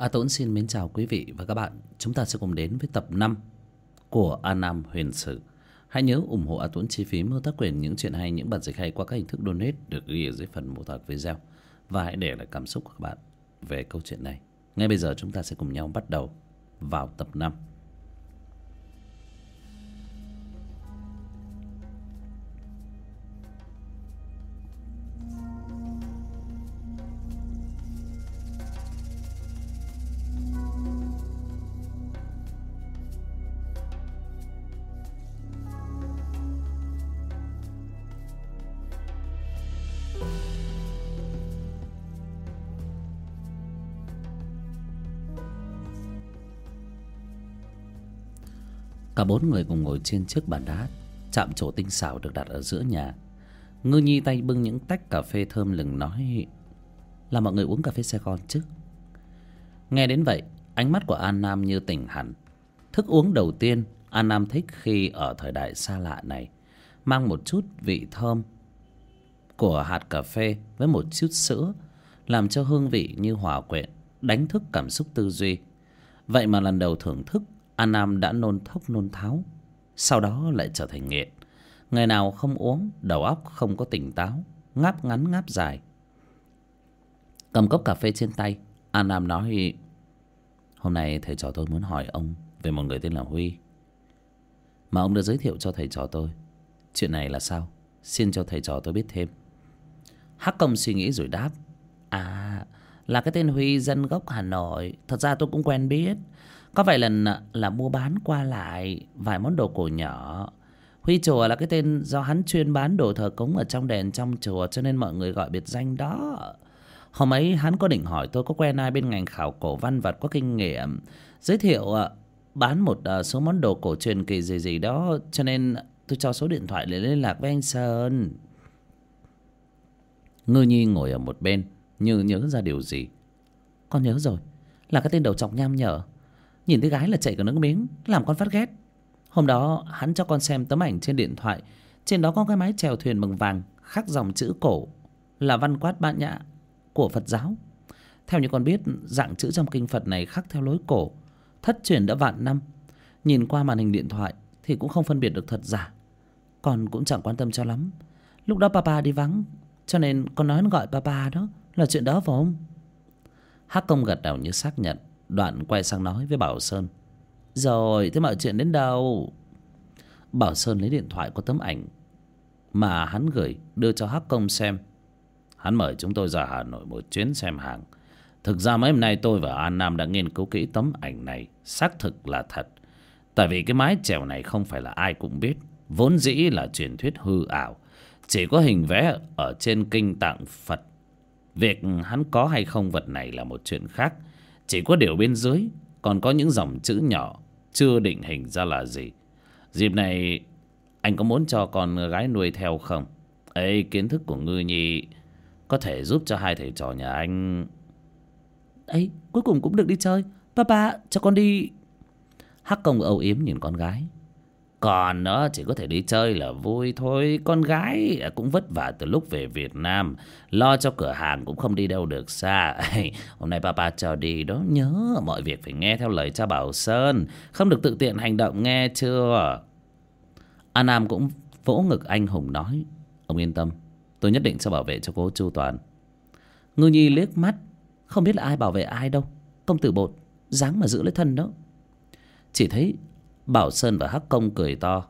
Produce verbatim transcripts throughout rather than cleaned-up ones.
A Tốn xin mến chào quý vị và các bạn. Chúng ta sẽ cùng đến với tập năm của A Nam Huyền Sử. Hãy nhớ ủng hộ A Tốn chi phí mua tác quyền những chuyện hay, những bản dịch hay qua các hình thức donate được ghi ở dưới phần mô tả video. Và hãy để lại cảm xúc của các bạn về câu chuyện này. Ngay bây giờ chúng ta sẽ cùng nhau bắt đầu vào tập năm. Cả bốn người cùng ngồi trên chiếc bàn đá chạm trổ tinh xảo được đặt ở giữa nhà. Ngư Nhi tay bưng những tách cà phê thơm lừng nói là mọi người uống cà phê Sài Gòn chứ. Nghe đến vậy, ánh mắt của An Nam như tỉnh hẳn. Thức uống đầu tiên An Nam thích khi ở thời đại xa lạ này mang một chút vị thơm của hạt cà phê với một chút sữa, làm cho hương vị như hòa quyện, đánh thức cảm xúc tư duy. Vậy mà lần đầu thưởng thức, An Nam đã nôn thốc nôn tháo, sau đó lại trở thành nghiện. Ngày nào không uống, đầu óc không có tỉnh táo, ngáp ngắn ngáp dài. Cầm cốc cà phê trên tay, An Nam nói: hôm nay thầy trò tôi muốn hỏi ông về một người tên là Huy, mà ông đã giới thiệu cho thầy trò tôi. Chuyện này là sao? Xin cho thầy trò tôi biết thêm. Hắc Công suy nghĩ rồi đáp: À, là cái tên Huy dân gốc Hà Nội. Thật ra tôi cũng quen biết. Có vài lần là mua bán qua lại vài món đồ cổ nhỏ. Huy chùa là cái tên do hắn chuyên bán đồ thờ cúng ở trong đền trong chùa, cho nên mọi người gọi biệt danh đó. Hôm ấy hắn có định hỏi tôi có quen ai bên ngành khảo cổ văn vật có kinh nghiệm, giới thiệu bán một số món đồ cổ truyền kỳ gì gì đó, cho nên tôi cho số điện thoại để liên lạc với anh Sơn. Ngư Nhi ngồi ở một bên như nhớ ra điều gì. Con nhớ rồi, là cái tên đầu trọc nham nhở, nhìn thấy gái là chạy cả nước miếng, làm con phát ghét. Hôm đó hắn cho con xem tấm ảnh trên điện thoại, trên đó có cái mái chèo thuyền bằng vàng khắc dòng chữ cổ là văn quát bát nhã của Phật giáo. Theo như con biết, dạng chữ trong kinh Phật này khắc theo lối cổ, thất truyền đã vạn năm. Nhìn qua màn hình điện thoại thì cũng không phân biệt được thật giả. Con cũng chẳng quan tâm cho lắm. Lúc đó papa đi vắng, cho nên con nói gọi papa đó là chuyện đó phải không? Hắc Công gật đầu như xác nhận, đoạn quay sang nói với Bảo Sơn: Rồi, thế mọi chuyện đến đâu? Bảo Sơn lấy điện thoại có tấm ảnh mà hắn gửi đưa cho Hắc Công xem. Hắn mời chúng tôi ra Hà Nội một chuyến xem hàng. Thực ra mấy hôm nay tôi và An Nam đã nghiên cứu kỹ tấm ảnh này, xác thực là thật. Tại vì cái mái chèo này không phải là ai cũng biết, vốn dĩ là truyền thuyết hư ảo, chỉ có hình vẽ ở trên kinh tạng Phật. Việc hắn có hay không vật này là một chuyện khác. Chỉ có điều bên dưới còn có những dòng chữ nhỏ chưa định hình ra là gì. Dịp này anh có muốn cho con gái nuôi theo không? Ấy, kiến thức của Ngư Nhi có thể giúp cho hai thầy trò nhà anh. Ấy, cuối cùng cũng được đi chơi. Papa, cho con đi. Hắc Công âu yếm nhìn con gái. Còn nó chỉ có thể đi chơi là vui thôi. Con gái cũng vất vả từ lúc về Việt Nam, lo cho cửa hàng cũng không đi đâu được xa. Hôm nay papa cho đi đó. Nhớ mọi việc phải nghe theo lời cha Bảo Sơn, không được tự tiện hành động, nghe chưa? An Nam cũng vỗ ngực anh hùng nói: Ông yên tâm, tôi nhất định sẽ bảo vệ cho cô chu toàn. Ngư Nhi liếc mắt, không biết là ai bảo vệ ai đâu. Công tử bột dáng mà giữ lấy thân đó. Chỉ thấy Bảo Sơn và Hắc Công cười to.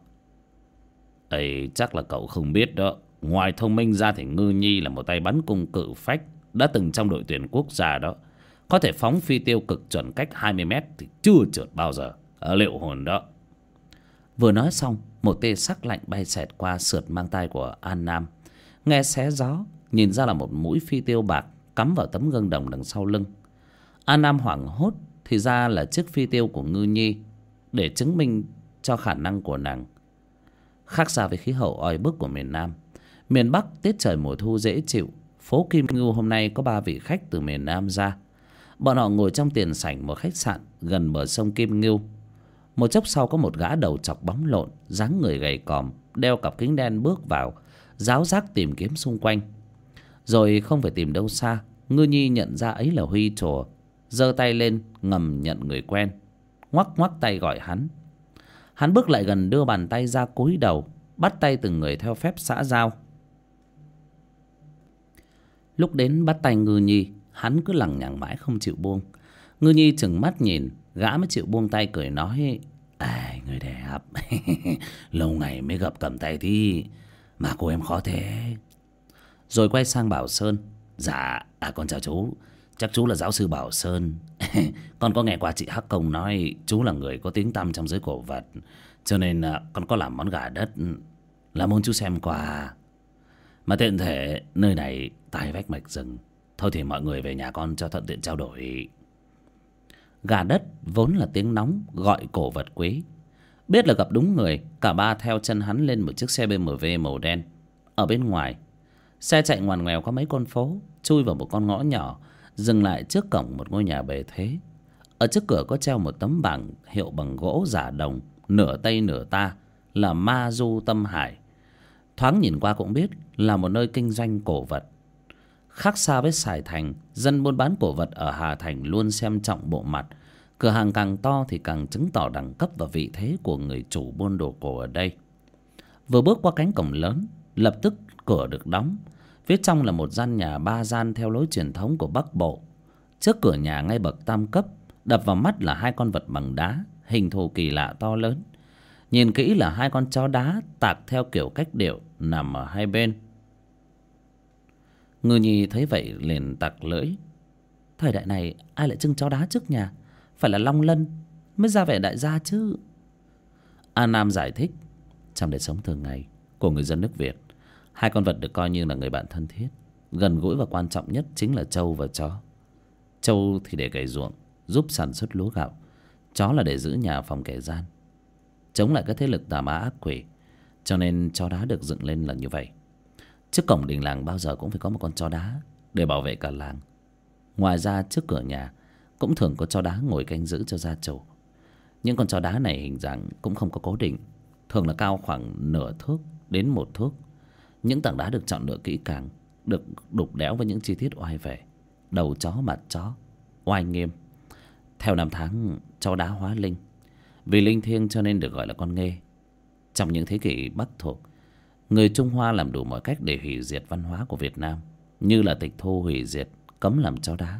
Ấy, chắc là cậu không biết đó. Ngoài thông minh ra thì Ngư Nhi là một tay bắn cung cự phách, đã từng trong đội tuyển quốc gia đó. Có thể phóng phi tiêu cực chuẩn cách hai mươi mét thì chưa trượt bao giờ. Ở liệu hồn đó. Vừa nói xong, một tia sắc lạnh bay xẹt qua sượt mang tai của An Nam. Nghe xé gió, nhìn ra là một mũi phi tiêu bạc cắm vào tấm gương đồng đằng sau lưng. An Nam hoảng hốt, thì ra là chiếc phi tiêu của Ngư Nhi, để chứng minh cho khả năng của nàng. Khác xa với khí hậu oi bức của miền Nam, miền Bắc tiết trời mùa thu dễ chịu. Phố Kim Ngưu hôm nay có ba vị khách từ miền Nam ra. Bọn họ ngồi trong tiền sảnh một khách sạn gần bờ sông Kim Ngưu. Một chốc sau có một gã đầu chọc bóng lộn, dáng người gầy còm, đeo cặp kính đen bước vào, ráo rác tìm kiếm xung quanh. Rồi không phải tìm đâu xa, Ngư Nhi nhận ra ấy là Huy Trùa, giơ tay lên ngầm nhận người quen, ngoắc ngoắc tay gọi hắn. Hắn bước lại gần, đưa bàn tay ra cúi đầu bắt tay từng người theo phép xã giao. Lúc đến bắt tay Ngư Nhi, hắn cứ lằng nhằng mãi không chịu buông. Ngư Nhi trừng mắt nhìn, gã mới chịu buông tay, cười nói: "À, người đẹp, lâu ngày mới gặp cầm tay thì mà cô em khó thế." Rồi quay sang Bảo Sơn: "Dạ, à, con chào chú. Chắc chú là giáo sư Bảo Sơn. Con có nghe qua chị Hắc Công nói chú là người có tiếng tăm trong giới cổ vật, cho nên à, con có làm món gà đất, là muốn chú xem qua. Mà tiện thể nơi này tai vách mạch rừng, thôi thì mọi người về nhà con cho thuận tiện trao đổi." Gà đất vốn là tiếng nóng gọi cổ vật quý. Biết là gặp đúng người, cả ba theo chân hắn lên một chiếc xe bê em vê màu đen. Ở bên ngoài, xe chạy ngoằn ngoèo qua mấy con phố, chui vào một con ngõ nhỏ, dừng lại trước cổng một ngôi nhà bề thế. Ở trước cửa có treo một tấm bảng hiệu bằng gỗ giả đồng, nửa Tây nửa Ta, là Ma Du Tâm Hải. Thoáng nhìn qua cũng biết là một nơi kinh doanh cổ vật. Khác xa với Sài Thành, dân buôn bán cổ vật ở Hà Thành luôn xem trọng bộ mặt. Cửa hàng càng to thì càng chứng tỏ đẳng cấp và vị thế của người chủ buôn đồ cổ ở đây. Vừa bước qua cánh cổng lớn, lập tức cửa được đóng. Phía trong là một gian nhà ba gian theo lối truyền thống của Bắc Bộ. Trước cửa nhà ngay bậc tam cấp, đập vào mắt là hai con vật bằng đá, hình thù kỳ lạ to lớn. Nhìn kỹ là hai con chó đá tạc theo kiểu cách điệu nằm ở hai bên. Ngư Nhi thấy vậy liền tặc lưỡi: "Thời đại này ai lại trưng chó đá trước nhà? Phải là Long Lân mới ra vẻ đại gia chứ." A Nam giải thích: "Trong đời sống thường ngày của người dân nước Việt, hai con vật được coi như là người bạn thân thiết, gần gũi và quan trọng nhất chính là trâu và chó. Trâu thì để cày ruộng, giúp sản xuất lúa gạo. Chó là để giữ nhà phòng kẻ gian, chống lại các thế lực tà ma ác quỷ. Cho nên chó đá được dựng lên là như vậy. Trước cổng đình làng bao giờ cũng phải có một con chó đá để bảo vệ cả làng. Ngoài ra trước cửa nhà cũng thường có chó đá ngồi canh giữ cho gia chủ. Những con chó đá này hình dạng cũng không có cố định, thường là cao khoảng nửa thước đến một thước. Những tảng đá được chọn lựa kỹ càng, được đục đẽo với những chi tiết oai vệ. Đầu chó, mặt chó, oai nghiêm. Theo năm tháng, chó đá hóa linh. Vì linh thiêng cho nên được gọi là con nghê. Trong những thế kỷ Bắc thuộc, người Trung Hoa làm đủ mọi cách để hủy diệt văn hóa của Việt Nam, như là tịch thu, hủy diệt, cấm làm chó đá.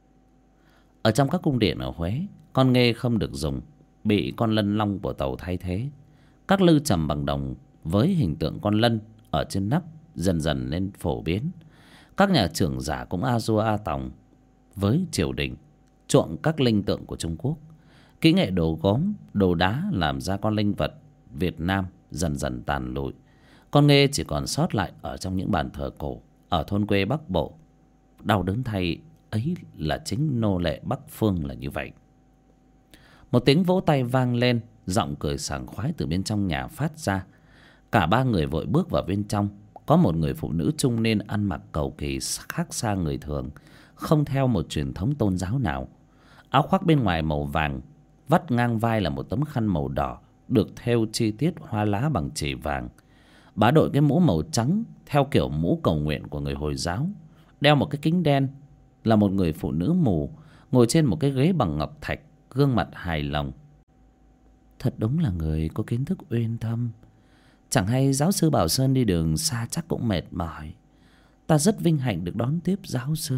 Ở trong các cung điện ở Huế, con nghê không được dùng, bị con lân long của tàu thay thế. Các lư trầm bằng đồng với hình tượng con lân ở trên nắp dần dần nên phổ biến. Các nhà trưởng giả cũng a dua a tòng với triều đình, chuộng các linh tượng của Trung Quốc. Kỹ nghệ đồ gốm, đồ đá làm ra con linh vật Việt Nam dần dần tàn lụi. Con nghê chỉ còn sót lại ở trong những bàn thờ cổ ở thôn quê Bắc Bộ. Đau đớn thay, ấy là chính nô lệ Bắc Phương là như vậy. Một tiếng vỗ tay vang lên, giọng cười sảng khoái từ bên trong nhà phát ra. Cả ba người vội bước vào bên trong. Có một người phụ nữ trung niên ăn mặc cầu kỳ khác xa người thường, không theo một truyền thống tôn giáo nào. Áo khoác bên ngoài màu vàng, vắt ngang vai là một tấm khăn màu đỏ được thêu chi tiết hoa lá bằng chỉ vàng. Bà đội cái mũ màu trắng theo kiểu mũ cầu nguyện của người Hồi giáo, đeo một cái kính đen. Là một người phụ nữ mù, ngồi trên một cái ghế bằng ngọc thạch, gương mặt hài lòng. Thật đúng là người có kiến thức uyên thâm. Chẳng hay giáo sư Bảo Sơn đi đường xa chắc cũng mệt mỏi. Ta rất vinh hạnh được đón tiếp giáo sư.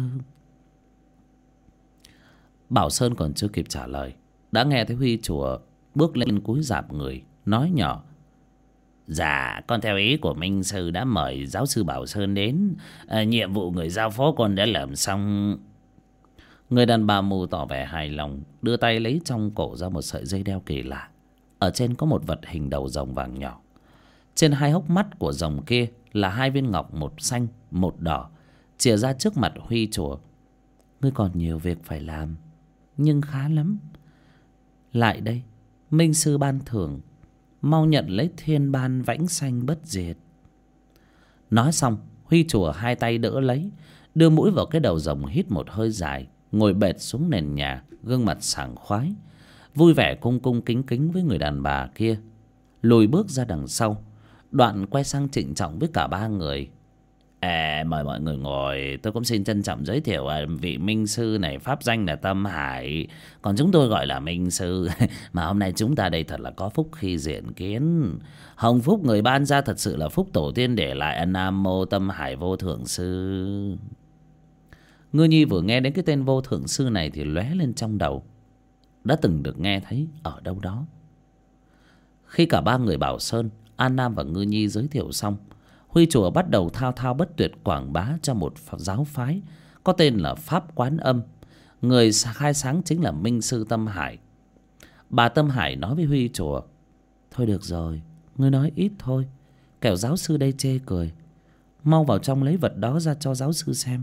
Bảo Sơn còn chưa kịp trả lời, đã nghe thấy Huy chùa bước lên cúi rạp người, nói nhỏ: "Dạ, con theo ý của Minh sư đã mời giáo sư Bảo Sơn đến. à, Nhiệm vụ người giao phó con đã làm xong." Người đàn bà mù tỏ vẻ hài lòng, đưa tay lấy trong cổ ra một sợi dây đeo kỳ lạ. Ở trên có một vật hình đầu rồng vàng nhỏ. Trên hai hốc mắt của rồng kia là hai viên ngọc, một xanh một đỏ, chìa ra trước mặt Huy chùa. "Ngươi còn nhiều việc phải làm, nhưng khá lắm. Lại đây, Minh sư ban thưởng, mau nhận lấy thiên ban vãnh sanh bất diệt." Nói xong, Huy chùa hai tay đỡ lấy, đưa mũi vào cái đầu rồng, hít một hơi dài, ngồi bệt xuống nền nhà, gương mặt sảng khoái, vui vẻ cung cung kính kính với người đàn bà kia. Lùi bước ra đằng sau, đoạn quay sang trịnh trọng với cả ba người: À, mời mọi người ngồi. Tôi cũng xin trân trọng giới thiệu à, vị minh sư này pháp danh là Tâm Hải, còn chúng tôi gọi là Minh Sư. Mà hôm nay chúng ta đây thật là có phúc khi diện kiến. Hồng phúc người ban ra thật sự là phúc tổ tiên để lại. Nam mô Tâm Hải vô thượng sư. Ngư Nhi vừa nghe đến cái tên vô thượng sư này thì lóe lên trong đầu, đã từng được nghe thấy ở đâu đó. Khi cả ba người Bảo Sơn, An Nam và Ngư Nhi giới thiệu xong, Huy chùa bắt đầu thao thao bất tuyệt quảng bá cho một giáo phái có tên là Pháp Quán Âm. Người khai sáng chính là Minh Sư Tâm Hải. Bà Tâm Hải nói với Huy chùa: thôi được rồi, ngươi nói ít thôi, kẻo giáo sư đây chê cười. Mau vào trong lấy vật đó ra cho giáo sư xem.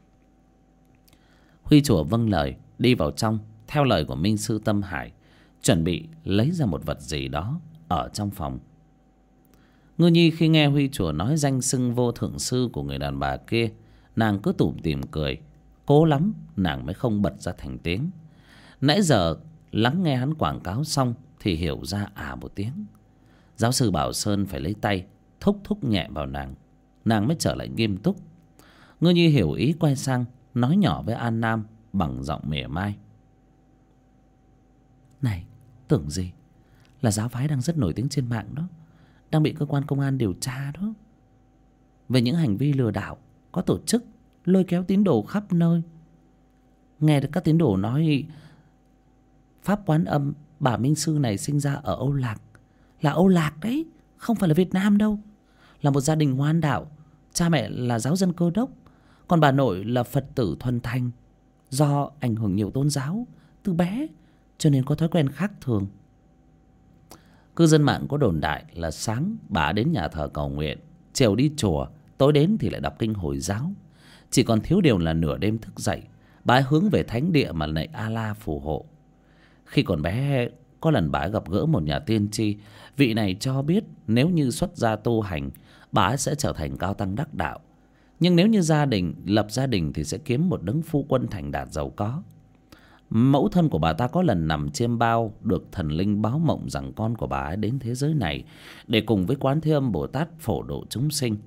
Huy chùa vâng lời, đi vào trong theo lời của Minh Sư Tâm Hải, chuẩn bị lấy ra một vật gì đó ở trong phòng. Ngư Nhi khi nghe Huy chùa nói danh xưng vô thượng sư của người đàn bà kia, nàng cứ tủm tỉm cười, cố lắm nàng mới không bật ra thành tiếng. Nãy giờ lắng nghe hắn quảng cáo xong thì hiểu ra à một tiếng. Giáo sư Bảo Sơn phải lấy tay thúc thúc nhẹ vào nàng, nàng mới trở lại nghiêm túc. Ngư Nhi hiểu ý quay sang nói nhỏ với An Nam bằng giọng mỉa mai: này, tưởng gì là giáo phái đang rất nổi tiếng trên mạng đó, đang bị cơ quan công an điều tra đó, về những hành vi lừa đảo có tổ chức, lôi kéo tín đồ khắp nơi. Nghe được các tín đồ nói Pháp Quán Âm bà Minh Sư này sinh ra ở Âu Lạc, là Âu Lạc đấy, không phải là Việt Nam đâu, là một gia đình ngoan đạo, cha mẹ là giáo dân Cơ đốc, còn bà nội là Phật tử thuần thành. Do ảnh hưởng nhiều tôn giáo từ bé cho nên có thói quen khác thường. Cư dân mạng có đồn đại là sáng bà đến nhà thờ cầu nguyện, chiều đi chùa, tối đến thì lại đọc kinh Hồi giáo. Chỉ còn thiếu điều là nửa đêm thức dậy, bà ấy hướng về thánh địa mà lạy Allah phù hộ. Khi còn bé, có lần bà ấy gặp gỡ một nhà tiên tri. Vị này cho biết nếu như xuất gia tu hành, bà ấy sẽ trở thành cao tăng đắc đạo. Nhưng nếu như gia đình lập gia đình thì sẽ kiếm một đấng phu quân thành đạt giàu có. Mẫu thân của bà ta có lần nằm chiêm bao, được thần linh báo mộng rằng con của bà ấy đến thế giới này để cùng với Quán Thế Âm Bồ Tát phổ độ chúng sinh.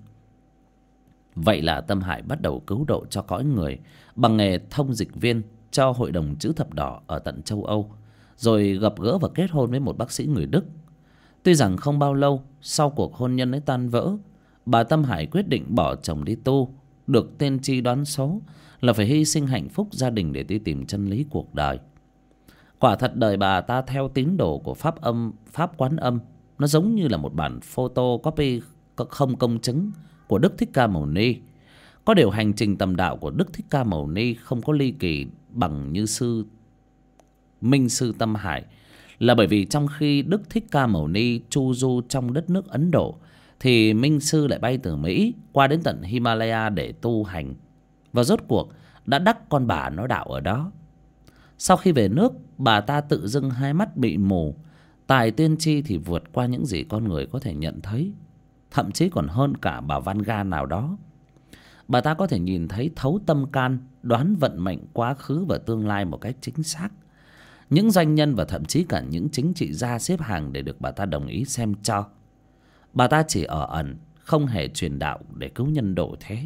Vậy là Tâm Hải bắt đầu cứu độ cho cõi người bằng nghề thông dịch viên cho Hội đồng Chữ Thập Đỏ ở tận châu Âu, rồi gặp gỡ và kết hôn với một bác sĩ người Đức. Tuy rằng không bao lâu sau cuộc hôn nhân ấy tan vỡ, bà Tâm Hải quyết định bỏ chồng đi tu. Được tiên tri đoán số là phải hy sinh hạnh phúc gia đình để đi tìm chân lý cuộc đời. Quả thật đời bà ta theo tín đồ của Pháp Âm, Pháp Quán Âm, nó giống như là một bản photocopy không công chứng của Đức Thích Ca Mâu Ni. Có điều hành trình tầm đạo của Đức Thích Ca Mâu Ni không có ly kỳ bằng như sư Minh Sư Tâm Hải, là bởi vì trong khi Đức Thích Ca Mâu Ni chu du trong đất nước Ấn Độ, thì Minh Sư lại bay từ Mỹ qua đến tận Himalaya để tu hành, và rốt cuộc đã đắc con bà nó đạo ở đó. Sau khi về nước, bà ta tự dưng hai mắt bị mù, tài tiên tri thì vượt qua những gì con người có thể nhận thấy, thậm chí còn hơn cả bà Vanga nào đó. Bà ta có thể nhìn thấy thấu tâm can, đoán vận mệnh quá khứ và tương lai một cách chính xác. Những doanh nhân và thậm chí cả những chính trị gia xếp hàng để được bà ta đồng ý xem cho. Bà ta chỉ ở ẩn, không hề truyền đạo để cứu nhân độ thế.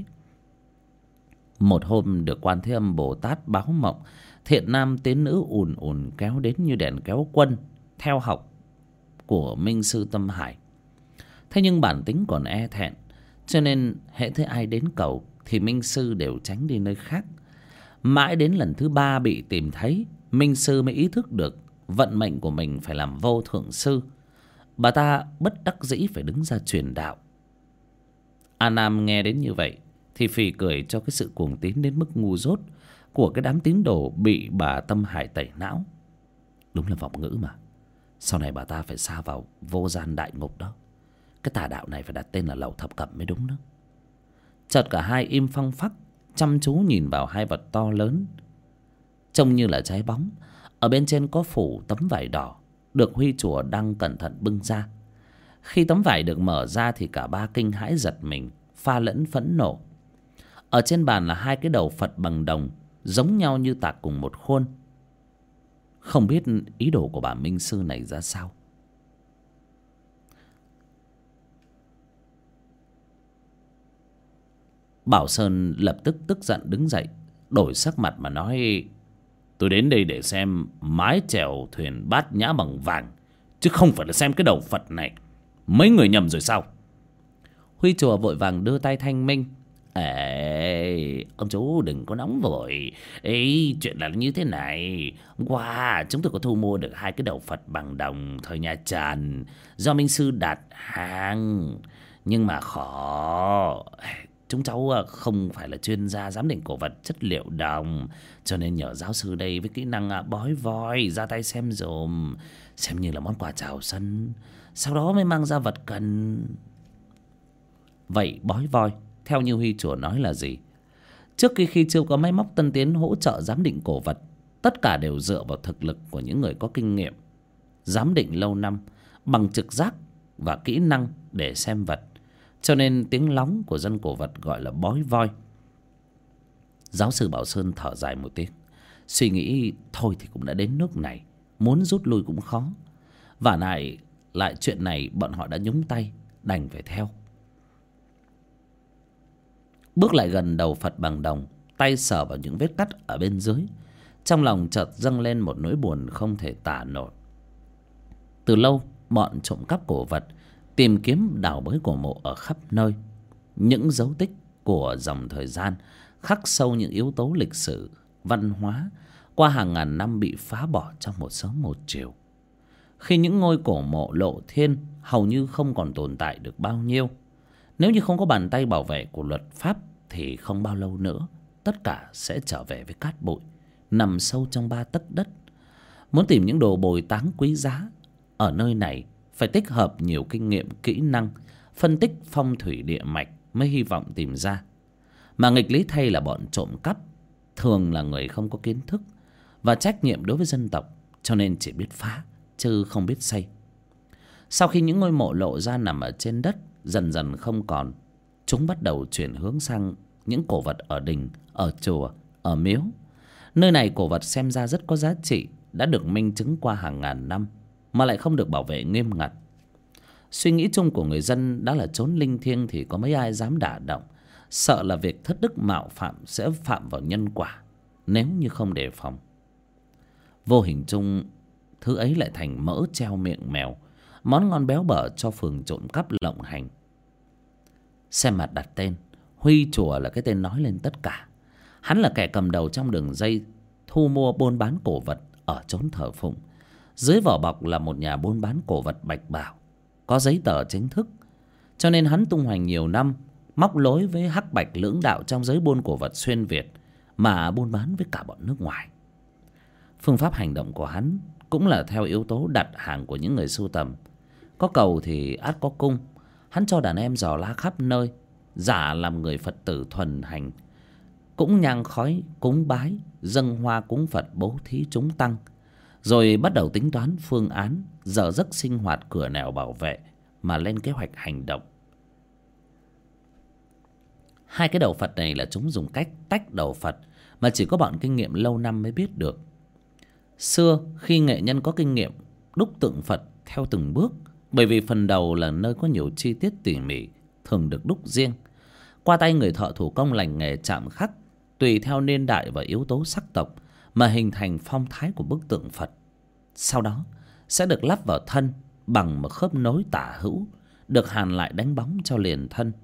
Một hôm được Quan Thế Âm Bồ Tát báo mộng, thiện nam tín nữ ùn ùn kéo đến như đèn kéo quân theo học của Minh Sư Tâm Hải. Thế nhưng bản tính còn e thẹn, cho nên hễ thấy ai đến cầu thì Minh Sư đều tránh đi nơi khác. Mãi đến lần thứ ba bị tìm thấy, Minh Sư mới ý thức được vận mệnh của mình phải làm vô thượng sư. Bà ta bất đắc dĩ phải đứng ra truyền đạo. A Nam nghe đến như vậy thì phì cười cho cái sự cuồng tín đến mức ngu dốt của cái đám tín đồ bị bà Tâm Hải tẩy não. Đúng là vọng ngữ mà. Sau này bà ta phải sa vào vô gian đại ngục đó. Cái tà đạo này phải đặt tên là Lầu Thập Cẩm mới đúng đó. Chợt cả hai im phăng phắc, chăm chú nhìn vào hai vật to lớn, trông như là trái bóng. Ở bên trên có phủ tấm vải đỏ, được Huy chùa đang cẩn thận bưng ra. Khi tấm vải được mở ra thì cả ba kinh hãi giật mình, pha lẫn phẫn nộ. Ở trên bàn là hai cái đầu Phật bằng đồng, giống nhau như tạc cùng một khuôn. Không biết ý đồ của bà Minh Sư này ra sao. Bảo Sơn lập tức tức giận đứng dậy, đổi sắc mặt mà nói: tôi đến đây để xem mái chèo thuyền Bát Nhã bằng vàng, chứ không phải là xem cái đầu Phật này. Mấy người nhầm rồi sao? Huy chùa vội vàng đưa tay thanh minh: Ê, ông chú đừng có nóng vội. Ê, chuyện là như thế này. Wow, chúng tôi có thu mua được hai cái đầu Phật bằng đồng thời nhà Trần do minh sư đặt hàng, nhưng mà khó. Chúng cháu không phải là chuyên gia giám định cổ vật chất liệu đồng, cho nên nhờ giáo sư đây với kỹ năng bói voi ra tay xem dùm, xem như là món quà chào sân, sau đó mới mang ra vật cần. Vậy bói voi theo như Huy chùa nói là gì? Trước khi khi chưa có máy móc tân tiến hỗ trợ giám định cổ vật, tất cả đều dựa vào thực lực của những người có kinh nghiệm giám định lâu năm, bằng trực giác và kỹ năng để xem vật, cho nên tiếng lóng của dân cổ vật gọi là bói voi. Giáo sư Bảo Sơn thở dài một tiếng, suy nghĩ thôi thì cũng đã đến nước này, muốn rút lui cũng khó. Và lại lại chuyện này bọn họ đã nhúng tay, đành phải theo. Bước lại gần đầu Phật bằng đồng, tay sờ vào những vết cắt ở bên dưới, trong lòng chợt dâng lên một nỗi buồn không thể tả nổi. Từ lâu bọn trộm cắp cổ vật tìm kiếm đào bới cổ mộ ở khắp nơi. Những dấu tích của dòng thời gian khắc sâu những yếu tố lịch sử, văn hóa qua hàng ngàn năm bị phá bỏ trong một sớm một chiều. Khi những ngôi cổ mộ lộ thiên hầu như không còn tồn tại được bao nhiêu, nếu như không có bàn tay bảo vệ của luật pháp thì không bao lâu nữa tất cả sẽ trở về với cát bụi, nằm sâu trong ba tấc đất. Muốn tìm những đồ bồi táng quý giá ở nơi này phải tích hợp nhiều kinh nghiệm, kỹ năng, phân tích phong thủy địa mạch mới hy vọng tìm ra. Mà nghịch lý thay là bọn trộm cắp thường là người không có kiến thức và trách nhiệm đối với dân tộc, cho nên chỉ biết phá chứ không biết xây. Sau khi những ngôi mộ lộ ra nằm ở trên đất dần dần không còn, chúng bắt đầu chuyển hướng sang những cổ vật ở đình, ở chùa, ở miếu. Nơi này cổ vật xem ra rất có giá trị, đã được minh chứng qua hàng ngàn năm mà lại không được bảo vệ nghiêm ngặt. Suy nghĩ chung của người dân đã là chốn linh thiêng thì có mấy ai dám đả động, sợ là việc thất đức mạo phạm sẽ phạm vào nhân quả nếu như không đề phòng. Vô hình chung thứ ấy lại thành mỡ treo miệng mèo, món ngon béo bở cho phường trộm cắp lộng hành. Xem mặt đặt tên, Huy chùa là cái tên nói lên tất cả. Hắn là kẻ cầm đầu trong đường dây thu mua buôn bán cổ vật ở chốn thờ phụng. Dưới vỏ bọc là một nhà buôn bán cổ vật bạch bào, có giấy tờ chính thức, cho nên hắn tung hoành nhiều năm, móc lối với hắc bạch lưỡng đạo trong giới buôn cổ vật xuyên Việt, mà buôn bán với cả bọn nước ngoài. Phương pháp hành động của hắn cũng là theo yếu tố đặt hàng của những người sưu tầm. Có cầu thì ắt có cung. Hắn cho đàn em dò la khắp nơi, giả làm người Phật tử thuần hành, cũng nhang khói cúng bái, dâng hoa cúng Phật, bố thí chúng tăng, rồi bắt đầu tính toán phương án giờ giấc sinh hoạt cửa nẻo bảo vệ mà lên kế hoạch hành động. Hai cái đầu Phật này là chúng dùng cách tách đầu Phật mà chỉ có bọn kinh nghiệm lâu năm mới biết được. Xưa khi nghệ nhân có kinh nghiệm đúc tượng Phật theo từng bước, bởi vì phần đầu là nơi có nhiều chi tiết tỉ mỉ, thường được đúc riêng qua tay người thợ thủ công lành nghề chạm khắc, tùy theo niên đại và yếu tố sắc tộc mà hình thành phong thái của bức tượng Phật. Sau đó sẽ được lắp vào thân bằng một khớp nối tả hữu, được hàn lại đánh bóng cho liền thân.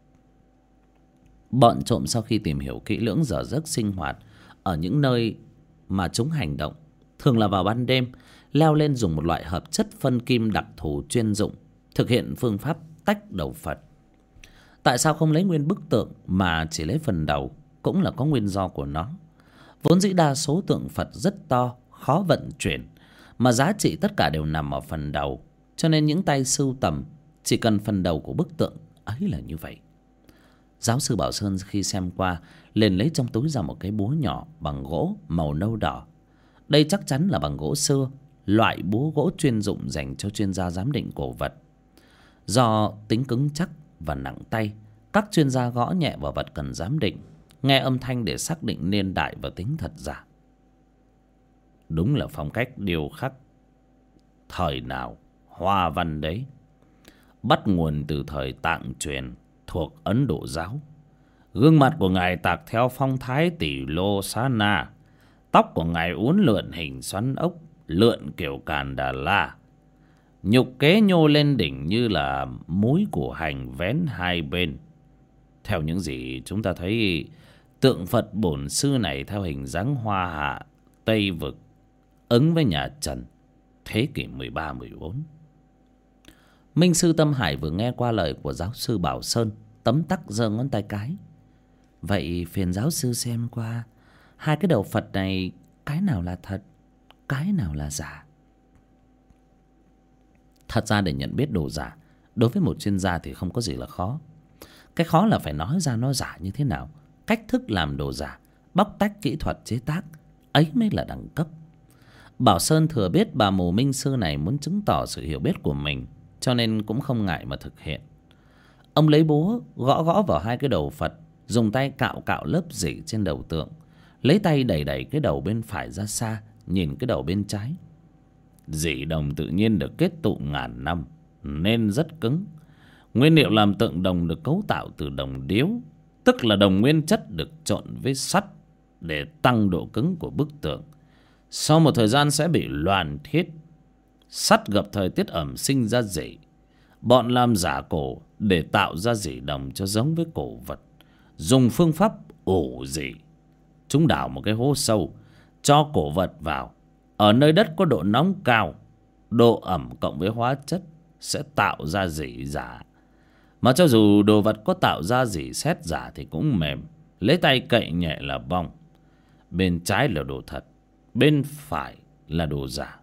Bọn trộm sau khi tìm hiểu kỹ lưỡng giờ giấc sinh hoạt ở những nơi mà chúng hành động, thường là vào ban đêm, leo lên dùng một loại hợp chất phân kim đặc thù chuyên dụng thực hiện phương pháp tách đầu Phật. Tại sao không lấy nguyên bức tượng mà chỉ lấy phần đầu cũng là có nguyên do của nó. Vốn dĩ đa số tượng Phật rất to, khó vận chuyển, mà giá trị tất cả đều nằm ở phần đầu, cho nên những tay sưu tầm chỉ cần phần đầu của bức tượng ấy là như vậy. Giáo sư Bảo Sơn khi xem qua liền lấy trong túi ra một cái búa nhỏ bằng gỗ màu nâu đỏ. Đây chắc chắn là bằng gỗ xưa, loại búa gỗ chuyên dụng dành cho chuyên gia giám định cổ vật. Do tính cứng chắc và nặng tay, các chuyên gia gõ nhẹ vào vật cần giám định, nghe âm thanh để xác định niên đại và tính thật giả. Đúng là phong cách điêu khắc thời nào hoa văn đấy, bắt nguồn từ thời Tạng truyền thuộc Ấn Độ giáo, Gương mặt của ngài tạc theo phong thái tỷ lô xá na. Tóc của ngài uốn lượn hình xoắn ốc, lượn kiểu Càn Đà La. Nhục kế nhô lên đỉnh như là múi củ hành vén hai bên. Theo những gì chúng ta thấy, tượng Phật bổn sư này theo hình dáng Hoa Hạ Tây Vực, ứng với nhà Trần thế kỷ mười ba mười bốn. Minh sư Tâm Hải vừa nghe qua lời của giáo sư Bảo Sơn, tấm tắc giơ ngón tay cái. Vậy phiền giáo sư xem qua hai cái đầu Phật này, cái nào là thật, cái nào là giả? Thật ra để nhận biết đồ giả, đối với một chuyên gia thì không có gì là khó. Cái khó là phải nói ra nó giả như thế nào, cách thức làm đồ giả, bóc tách kỹ thuật chế tác, ấy mới là đẳng cấp. Bảo Sơn thừa biết bà mù minh sư này muốn chứng tỏ sự hiểu biết của mình, cho nên cũng không ngại mà thực hiện. Ông lấy búa gõ gõ vào hai cái đầu Phật, dùng tay cạo cạo lớp rỉ trên đầu tượng, lấy tay đẩy đẩy cái đầu bên phải ra xa, nhìn cái đầu bên trái. Rỉ đồng tự nhiên được kết tụ ngàn năm nên rất cứng. Nguyên liệu làm tượng đồng được cấu tạo từ đồng điếu, tức là đồng nguyên chất được trộn với sắt để tăng độ cứng của bức tượng. Sau một thời gian sẽ bị loàn thiết. Sắt gặp thời tiết ẩm sinh ra rỉ. Bọn làm giả cổ để tạo ra rỉ đồng cho giống với cổ vật, dùng phương pháp ủ rỉ. Chúng đào một cái hố sâu, cho cổ vật vào. Ở nơi đất có độ nóng cao, độ ẩm cộng với hóa chất sẽ tạo ra rỉ giả. Mà cho dù đồ vật có tạo ra rỉ sét giả thì cũng mềm, lấy tay cậy nhẹ là bong. Bên trái là đồ thật, bên phải là đồ giả.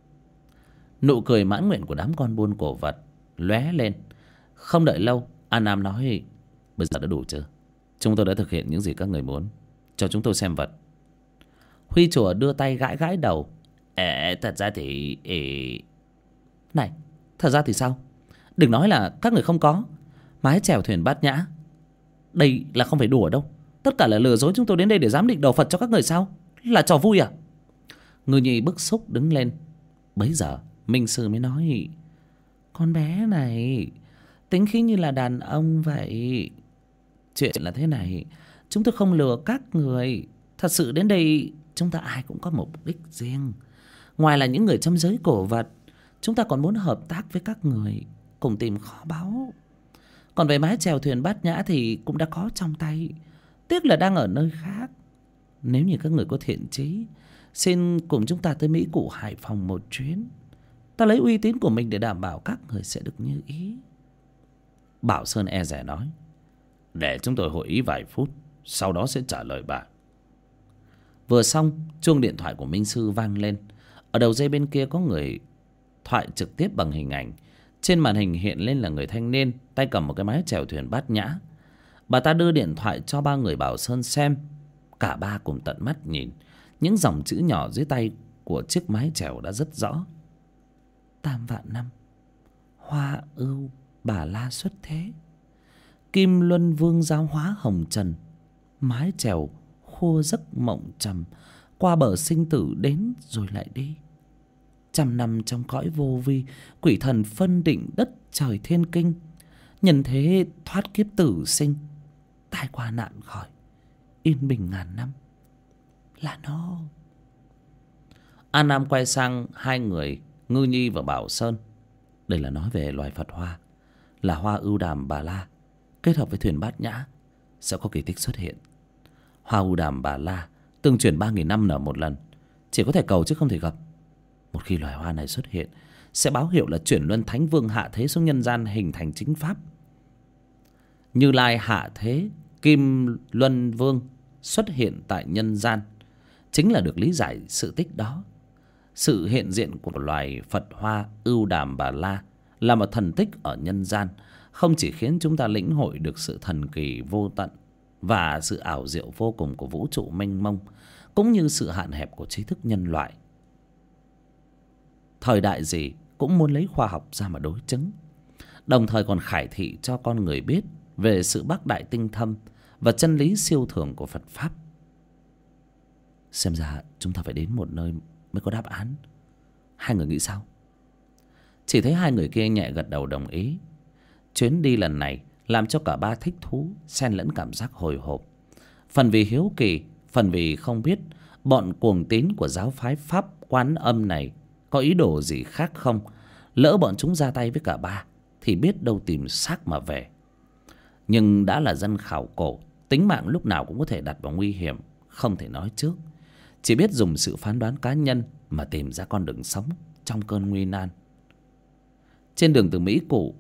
Nụ cười mãn nguyện của đám con buôn cổ vật lóe lên. Không đợi lâu, An Nam nói: bây giờ đã đủ chưa? Chúng tôi đã thực hiện những gì các người muốn. Cho chúng tôi xem vật. Huy chùa đưa tay gãi gãi đầu. Ê, thật ra thì... Ê... Này, thật ra thì sao? Đừng nói là các người không có. Mái chèo thuyền Bát Nhã, đây là không phải đùa đâu. Tất cả là lừa dối chúng tôi đến đây để giám định đầu Phật cho các người sao? Là trò vui à? Ngư Nhi bức xúc đứng lên. Bấy giờ Minh sư mới nói: con bé này tính khí như là đàn ông vậy. Chuyện là thế này, chúng tôi không lừa các người. Thật sự đến đây chúng ta ai cũng có mục đích riêng. Ngoài là những người trong giới cổ vật, chúng ta còn muốn hợp tác với các người cùng tìm kho báu. Còn về mái chèo thuyền Bát Nhã thì cũng đã có trong tay, tiếc là đang ở nơi khác. Nếu như các người có thiện chí, xin cùng chúng ta tới Mỹ Cụ Hải Phòng một chuyến. Ta lấy uy tín của mình để đảm bảo các người sẽ được như ý. Bảo Sơn e dè nói: để chúng tôi hội ý vài phút, sau đó sẽ trả lời bà. Vừa xong, chuông điện thoại của Minh sư vang lên. Ở đầu dây bên kia có người thoại trực tiếp bằng hình ảnh. Trên màn hình hiện lên là người thanh niên, tay cầm một cái mái chèo thuyền Bát Nhã. Bà ta đưa điện thoại cho ba người Bảo Sơn xem. Cả ba cùng tận mắt nhìn. Những dòng chữ nhỏ dưới tay của chiếc mái chèo đã rất rõ: tam vạn năm, Hoa Ưu Bà La xuất thế, Kim Luân Vương giáo hóa hồng trần, mái chèo khua giấc mộng trầm, qua bờ sinh tử đến rồi lại đi. Trăm năm trong cõi vô vi, quỷ thần phân định đất trời thiên kinh, nhân thế thoát kiếp tử sinh, tai qua nạn khỏi, yên bình ngàn năm. Là nó. An Nam quay sang hai người Ngư Nhi và Bảo Sơn. Đây là nói về loài Phật hoa, là Hoa Ưu Đàm Bà La kết hợp với thuyền Bát Nhã sẽ có kỳ tích xuất hiện. Hoa Ưu Đàm Bà La tương truyền ba nghìn năm nở một lần, chỉ có thể cầu chứ không thể gặp. Một khi loài hoa này xuất hiện, sẽ báo hiệu là chuyển luân thánh vương hạ thế xuống nhân gian, hình thành chính pháp. Như Lai hạ thế, Kim Luân Vương xuất hiện tại nhân gian, chính là được lý giải sự tích đó. Sự hiện diện của loài Phật hoa Ưu Đàm Bà La là một thần tích ở nhân gian, không chỉ khiến chúng ta lĩnh hội được sự thần kỳ vô tận và sự ảo diệu vô cùng của vũ trụ mênh mông, cũng như sự hạn hẹp của trí thức nhân loại. Thời đại gì cũng muốn lấy khoa học ra mà đối chứng, đồng thời còn khải thị cho con người biết về sự bác đại tinh thâm và chân lý siêu thường của Phật Pháp. Xem ra chúng ta phải đến một nơi mới có đáp án. Hai người nghĩ sao? Chỉ thấy hai người kia nhẹ gật đầu đồng ý. Chuyến đi lần này làm cho cả ba thích thú, xen lẫn cảm giác hồi hộp. Phần vì hiếu kỳ, phần vì không biết bọn cuồng tín của giáo phái Pháp Quán Âm này có ý đồ gì khác không. Lỡ bọn chúng ra tay với cả ba thì biết đâu tìm xác mà về. Nhưng đã là dân khảo cổ, tính mạng lúc nào cũng có thể đặt vào nguy hiểm, không thể nói trước. Chỉ biết dùng sự phán đoán cá nhân mà tìm ra con đường sống trong cơn nguy nan. Trên đường từ Mỹ Cụ,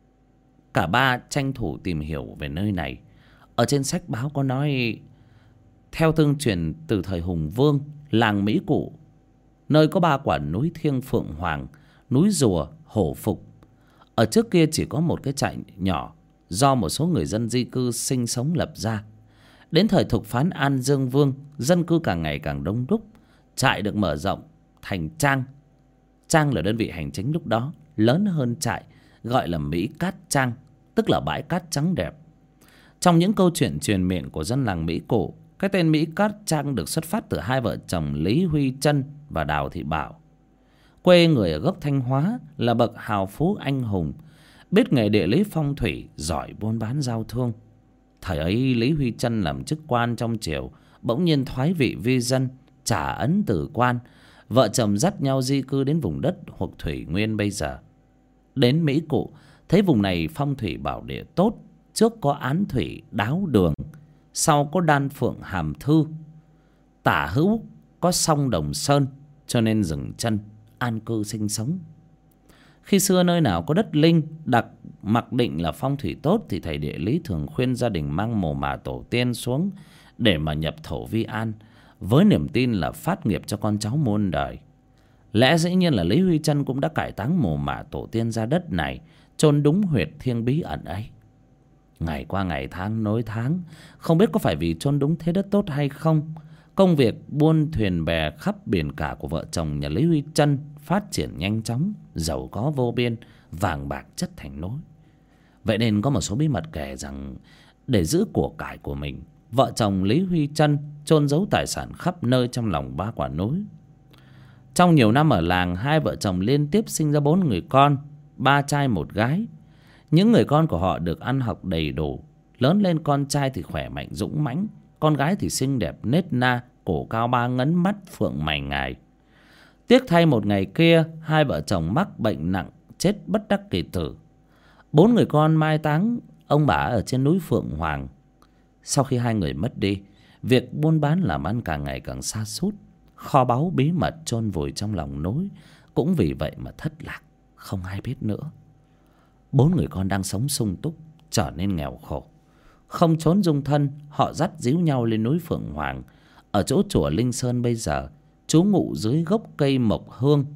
cả ba tranh thủ tìm hiểu về nơi này. Ở trên sách báo có nói, theo tương truyền từ thời Hùng Vương, làng Mỹ Cụ, nơi có ba quả núi thiêng Phượng Hoàng, núi Rùa, Hổ Phục. Ở trước kia chỉ có một cái trại nhỏ do một số người dân di cư sinh sống lập ra. Đến thời thục phán An Dương Vương, dân cư càng ngày càng đông đúc, trại được mở rộng thành trang. Trang là đơn vị hành chính lúc đó, lớn hơn trại, gọi là Mỹ Cát Trang, tức là bãi cát trắng đẹp. Trong những câu chuyện truyền miệng của dân làng Mỹ Cổ, cái tên Mỹ Cát Trang được xuất phát từ hai vợ chồng Lý Huy Trân và Đào Thị Bảo. Quê người ở gốc Thanh Hóa, là bậc hào phú anh hùng, biết nghề địa lý phong thủy, giỏi buôn bán giao thương. Thời ấy Lý Huy Trân làm chức quan trong triều, bỗng nhiên thoái vị vi dân, trả ấn từ quan. Vợ chồng dắt nhau di cư đến vùng đất hoặc Thủy Nguyên bây giờ. Đến Mỹ Cụ, thấy vùng này phong thủy bảo địa tốt, trước có Án Thủy Đáo Đường, sau có Đan Phượng Hàm Thư, tả hữu có sông Đồng Sơn, cho nên dừng chân an cư sinh sống. Khi xưa nơi nào có đất linh đặc mặc định là phong thủy tốt thì thầy địa lý thường khuyên gia đình mang mồ mả tổ tiên xuống để mà nhập thổ vi an, với niềm tin là phát nghiệp cho con cháu muôn đời. Lẽ dĩ nhiên là Lý Huy Trân cũng đã cải táng mồ mả tổ tiên ra đất này, chôn đúng huyệt thiêng bí ẩn ấy. Ngày qua ngày, tháng nối tháng, không biết có phải vì chôn đúng thế đất tốt hay không, công việc buôn thuyền bè khắp biển cả của vợ chồng nhà Lý Huy Trân phát triển nhanh chóng, giàu có vô biên, vàng bạc chất thành núi. Vậy nên có một số bí mật kể rằng để giữ của cải của mình, vợ chồng Lý Huy Trân chôn giấu tài sản khắp nơi trong lòng ba quả núi. Trong nhiều năm ở làng, hai vợ chồng liên tiếp sinh ra bốn người con, ba trai một gái. Những người con của họ được ăn học đầy đủ, lớn lên con trai thì khỏe mạnh dũng mãnh, con gái thì xinh đẹp nết na, cổ cao ba ngấn, mắt phượng mày ngài. Tiếc thay một ngày kia, hai vợ chồng mắc bệnh nặng, chết bất đắc kỳ tử. Bốn người con mai táng ông bà ở trên núi Phượng Hoàng. Sau khi hai người mất đi, việc buôn bán làm ăn càng ngày càng sa sút, kho báu bí mật chôn vùi trong lòng núi cũng vì vậy mà thất lạc, không ai biết nữa. Bốn người con đang sống sung túc trở nên nghèo khổ, không trốn dung thân, họ dắt díu nhau lên núi Phượng Hoàng. Ở chỗ chùa Linh Sơn bây giờ, trú ngụ dưới gốc cây mộc hương.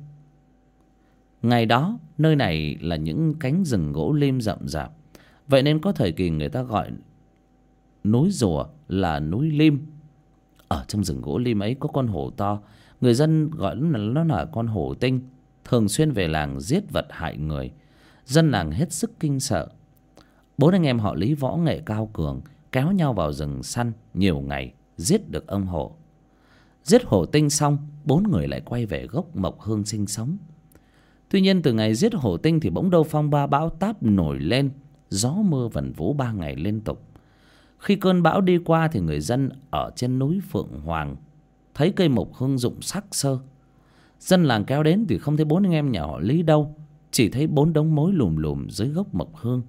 Ngày đó nơi này là những cánh rừng gỗ lim rậm rạp, vậy nên có thời kỳ người ta gọi núi Rùa là núi Lim. Ở trong rừng gỗ lim ấy có con hổ to, người dân gọi nó là, nó là con hổ tinh, thường xuyên về làng giết vật hại người. Dân làng hết sức kinh sợ. Bốn anh em họ Lý võ nghệ cao cường, kéo nhau vào rừng săn nhiều ngày, giết được ông hổ. Giết hổ tinh xong, bốn người lại quay về gốc mộc hương sinh sống. Tuy nhiên từ ngày giết hổ tinh thì bỗng đâu phong ba bão táp nổi lên, gió mưa vần vũ ba ngày liên tục. Khi cơn bão đi qua thì người dân ở trên núi Phượng Hoàng thấy cây mộc hương rụng sắc sơ. Dân làng kéo đến thì không thấy bốn anh em nhà họ Lý đâu, chỉ thấy bốn đống mối lùm lùm dưới gốc mộc hương.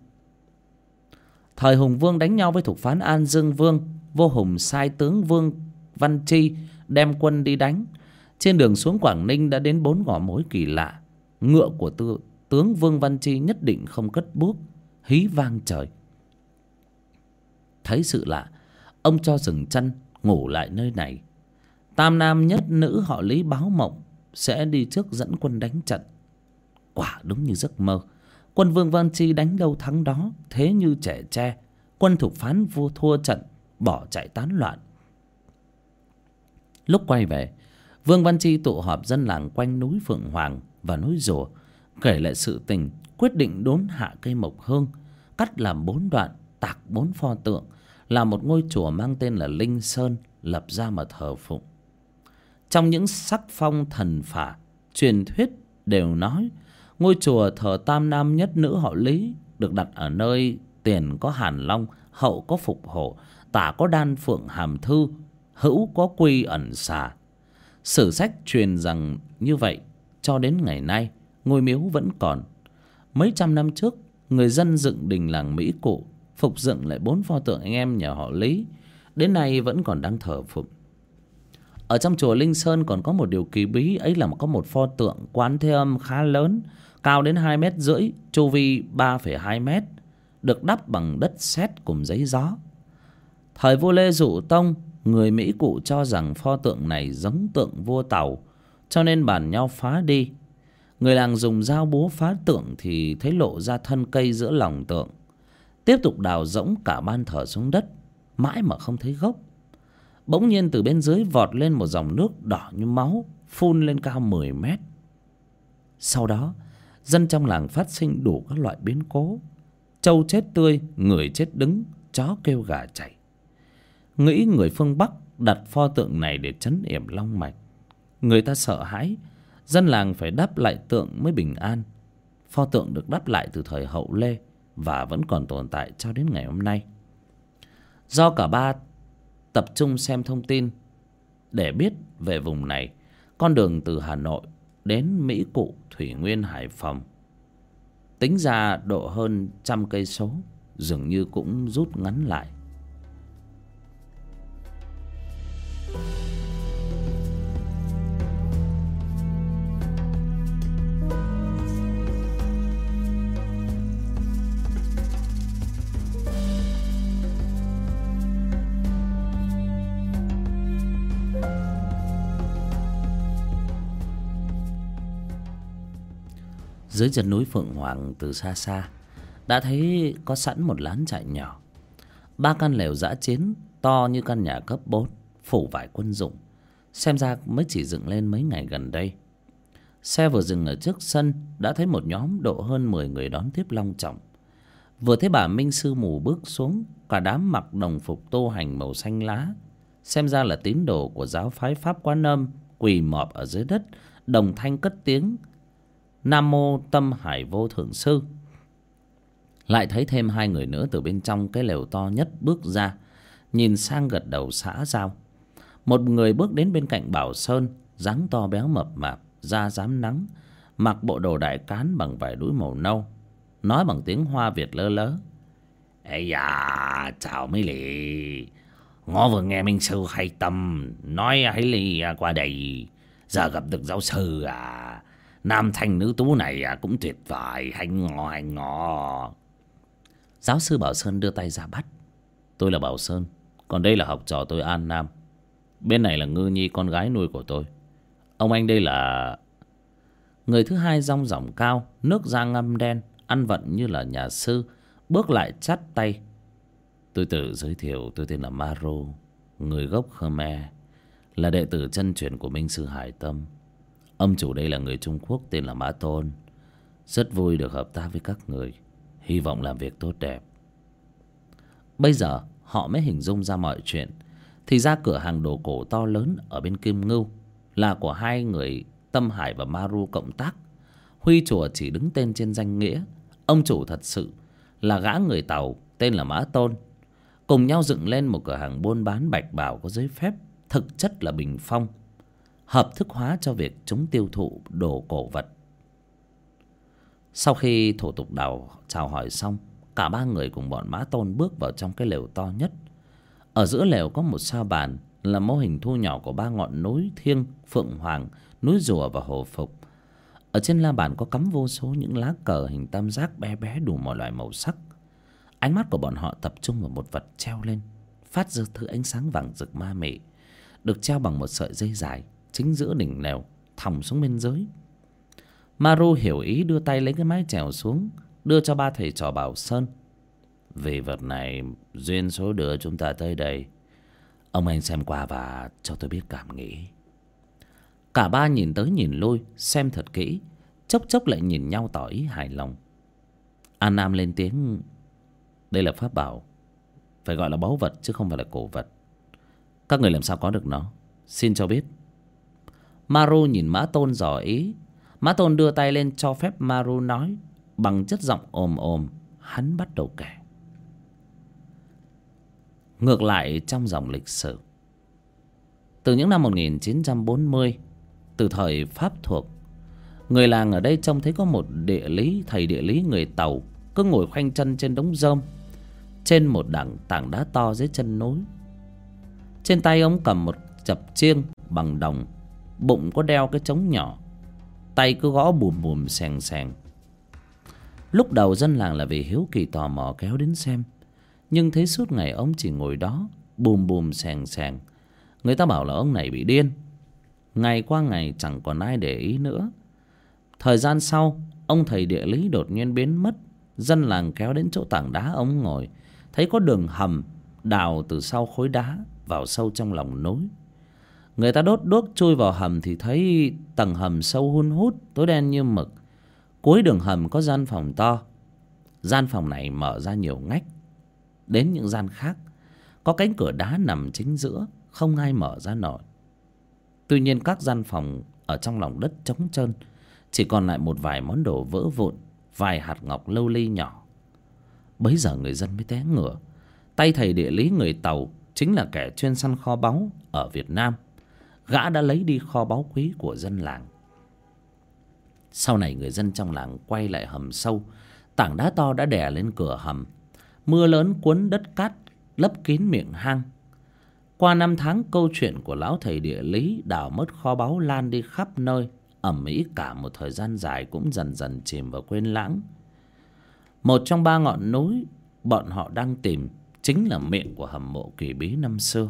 Thời Hùng Vương đánh nhau với thục phán An Dương Vương, vua Hùng sai tướng Vương Văn Chi đem quân đi đánh. Trên đường xuống Quảng Ninh đã đến bốn ngõ mối kỳ lạ. Ngựa của tư, tướng Vương Văn Chi nhất định không cất bước, hí vang trời. Thấy sự lạ, ông cho dừng chân ngủ lại nơi này. Tam nam nhất nữ họ Lý báo mộng sẽ đi trước dẫn quân đánh trận. Quả đúng như giấc mơ, quân Vương Văn Chi đánh đâu thắng đó, thế như trẻ tre. Quân thục phán vua thua trận, bỏ chạy tán loạn. Lúc quay về, Vương Văn Chi tụ họp dân làng quanh núi Phượng Hoàng và núi Rùa, kể lại sự tình, quyết định đốn hạ cây mộc hương, cắt làm bốn đoạn, tạc bốn pho tượng, làm một ngôi chùa mang tên là Linh Sơn, lập ra mà thờ phụng. Trong những sắc phong thần phả, truyền thuyết đều nói ngôi chùa thờ tam nam nhất nữ họ Lý được đặt ở nơi tiền có hàn long, hậu có phục hổ, tả có đan phượng hàm thư, hữu có quy ẩn xà. Sử sách truyền rằng như vậy cho đến ngày nay ngôi miếu vẫn còn. Mấy trăm năm trước, người dân dựng đình làng Mỹ Cụ, phục dựng lại bốn pho tượng anh em nhà họ Lý, đến nay vẫn còn đang thờ phụng. Ở trong chùa Linh Sơn còn có một điều kỳ bí, ấy là có một pho tượng Quán Thế Âm khá lớn, cao đến hai mét rưỡi, chu vi ba phẩy hai mét, được đắp bằng đất sét cùng giấy gió. Thời vua Lê Dụ Tông, người Mỹ Cụ cho rằng pho tượng này giống tượng vua Tàu, cho nên bàn nhau phá đi. Người làng dùng dao búa phá tượng thì thấy lộ ra thân cây giữa lòng tượng. Tiếp tục đào rỗng cả ban thờ xuống đất, mãi mà không thấy gốc. Bỗng nhiên từ bên dưới vọt lên một dòng nước đỏ như máu, phun lên cao mười mét. Sau đó, dân trong làng phát sinh đủ các loại biến cố. Trâu chết tươi, người chết đứng, chó kêu gà chạy. Nghĩ người phương Bắc đặt pho tượng này để trấn yểm long mạch. Người ta sợ hãi, dân làng phải đắp lại tượng mới bình an. Pho tượng được đắp lại từ thời Hậu Lê và vẫn còn tồn tại cho đến ngày hôm nay. Do cả ba tập trung xem thông tin để biết về vùng này, con đường từ Hà Nội đến Mỹ Cụ, Thủy Nguyên, Hải Phòng tính ra độ hơn trăm cây số, dường như cũng rút ngắn lại. Dưới chân núi Phượng Hoàng, từ xa xa đã thấy có sẵn một lán trại nhỏ. Ba căn lều dã chiến to như căn nhà cấp bốn, phủ vải quân dụng, xem ra mới chỉ dựng lên mấy ngày gần đây. Xe vừa dừng ở trước sân đã thấy một nhóm độ hơn mười người đón tiếp long trọng. Vừa thấy bà Minh Sư Mù bước xuống, cả đám mặc đồng phục tô hành màu xanh lá, xem ra là tín đồ của giáo phái Pháp Quán Âm, quỳ mọp ở dưới đất, đồng thanh cất tiếng Nam Mô Tâm Hải Vô Thượng Sư. Lại thấy thêm hai người nữa từ bên trong cái lều to nhất bước ra, nhìn sang gật đầu xã giao. Một người bước đến bên cạnh Bảo Sơn, dáng to béo mập mạp, da rám nắng, mặc bộ đồ đại cán bằng vải đũi màu nâu, nói bằng tiếng Hoa Việt lơ lớ: "Ây da, chào mấy lì. Ngó vừa nghe Minh Sư hay tâm nói hãy lì qua đây, giờ gặp được giáo sư à. Nam thanh nữ tú này cũng tuyệt vời, hành ngò hành ngò." Giáo sư Bảo Sơn đưa tay ra bắt: "Tôi là Bảo Sơn, còn đây là học trò tôi An Nam. Bên này là Ngư Nhi, con gái nuôi của tôi. Ông anh đây là..." Người thứ hai rong ròng cao, nước da ngăm đen, ăn vận như là nhà sư, bước lại chắp tay: "Tôi tự giới thiệu, tôi tên là Maro, người gốc Khmer, là đệ tử chân truyền của Minh Sư Hải Tâm. Ông chủ đây là người Trung Quốc tên là Mã Tôn. Rất vui được hợp tác với các người, hy vọng làm việc tốt đẹp." Bây giờ họ mới hình dung ra mọi chuyện. Thì ra cửa hàng đồ cổ to lớn ở bên Kim Ngưu là của hai người Tâm Hải và Maru cộng tác. Huy chùa chỉ đứng tên trên danh nghĩa, ông chủ thật sự là gã người Tàu tên là Mã Tôn. Cùng nhau dựng lên một cửa hàng buôn bán bạch bào có giấy phép, thực chất là bình phong, hợp thức hóa cho việc chúng tiêu thụ đồ cổ vật. Sau khi thủ tục đào chào hỏi xong, cả ba người cùng bọn Mã Tôn bước vào trong cái lều to nhất. Ở giữa lều có một sa bàn là mô hình thu nhỏ của ba ngọn núi thiêng: Phượng Hoàng, núi Rùa và Hồ Phục. Ở trên la bàn có cắm vô số những lá cờ hình tam giác bé bé đủ mọi loại màu sắc. Ánh mắt của bọn họ tập trung vào một vật treo lên, phát ra thứ ánh sáng vàng rực ma mị, được treo bằng một sợi dây dài chính giữa đỉnh lều, thòng xuống bên dưới. Maru hiểu ý đưa tay lấy cái mái chèo xuống, đưa cho ba thầy trò Bảo Sơn: "Vì vật này duyên số đưa chúng ta tới đây, ông anh xem qua và cho tôi biết cảm nghĩ." Cả ba nhìn tới nhìn lui, xem thật kỹ, chốc chốc lại nhìn nhau tỏ ý hài lòng. An Nam lên tiếng: "Đây là pháp bảo, phải gọi là báu vật chứ không phải là cổ vật. Các người làm sao có được nó, xin cho biết." Maru nhìn Mã Tôn dò ý. Mã Tôn đưa tay lên cho phép Maru nói. Bằng chất giọng ồm ồm, hắn bắt đầu kể: Ngược lại trong dòng lịch sử, từ những năm một nghìn chín trăm bốn mươi, từ thời Pháp thuộc, người làng ở đây trông thấy có một địa lý thầy địa lý người Tàu cứ ngồi khoanh chân trên đống rơm trên một đằng tảng đá to dưới chân núi. Trên tay ông cầm một chập chiêng bằng đồng, bụng có đeo cái trống nhỏ, tay cứ gõ bùm bùm xèng xèng. Lúc đầu dân làng là vì hiếu kỳ tò mò kéo đến xem, nhưng thấy suốt ngày ông chỉ ngồi đó bùm bùm xèng xèng, người ta bảo là ông này bị điên. Ngày qua ngày chẳng còn ai để ý nữa. Thời gian sau, ông thầy địa lý đột nhiên biến mất. Dân làng kéo đến chỗ tảng đá ông ngồi, thấy có đường hầm đào từ sau khối đá vào sâu trong lòng núi. Người ta đốt đuốc chui vào hầm thì thấy tầng hầm sâu hun hút, tối đen như mực. Cuối đường hầm có gian phòng to. Gian phòng này mở ra nhiều ngách đến những gian khác, có cánh cửa đá nằm chính giữa, không ai mở ra nổi. Tuy nhiên các gian phòng ở trong lòng đất trống trơn, chỉ còn lại một vài món đồ vỡ vụn, vài hạt ngọc lâu ly nhỏ. Bấy giờ người dân mới té ngửa. Tay thầy địa lý người Tàu chính là kẻ chuyên săn kho báu ở Việt Nam. Gã đã lấy đi kho báu quý của dân làng. Sau này người dân trong làng quay lại hầm sâu, tảng đá to đã đè lên cửa hầm. Mưa lớn cuốn đất cát lấp kín miệng hang. Qua năm tháng, câu chuyện của lão thầy địa lý đào mất kho báu lan đi khắp nơi, ầm ĩ cả một thời gian dài cũng dần dần chìm vào quên lãng. Một trong ba ngọn núi bọn họ đang tìm chính là miệng của hầm mộ kỳ bí năm xưa.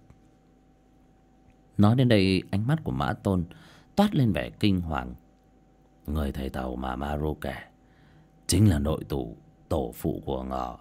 Nói đến đây, ánh mắt của Mã Tôn toát lên vẻ kinh hoàng. Người thầy Tàu mà Maru kể chính là nội tụ tổ phụ của Ngọ.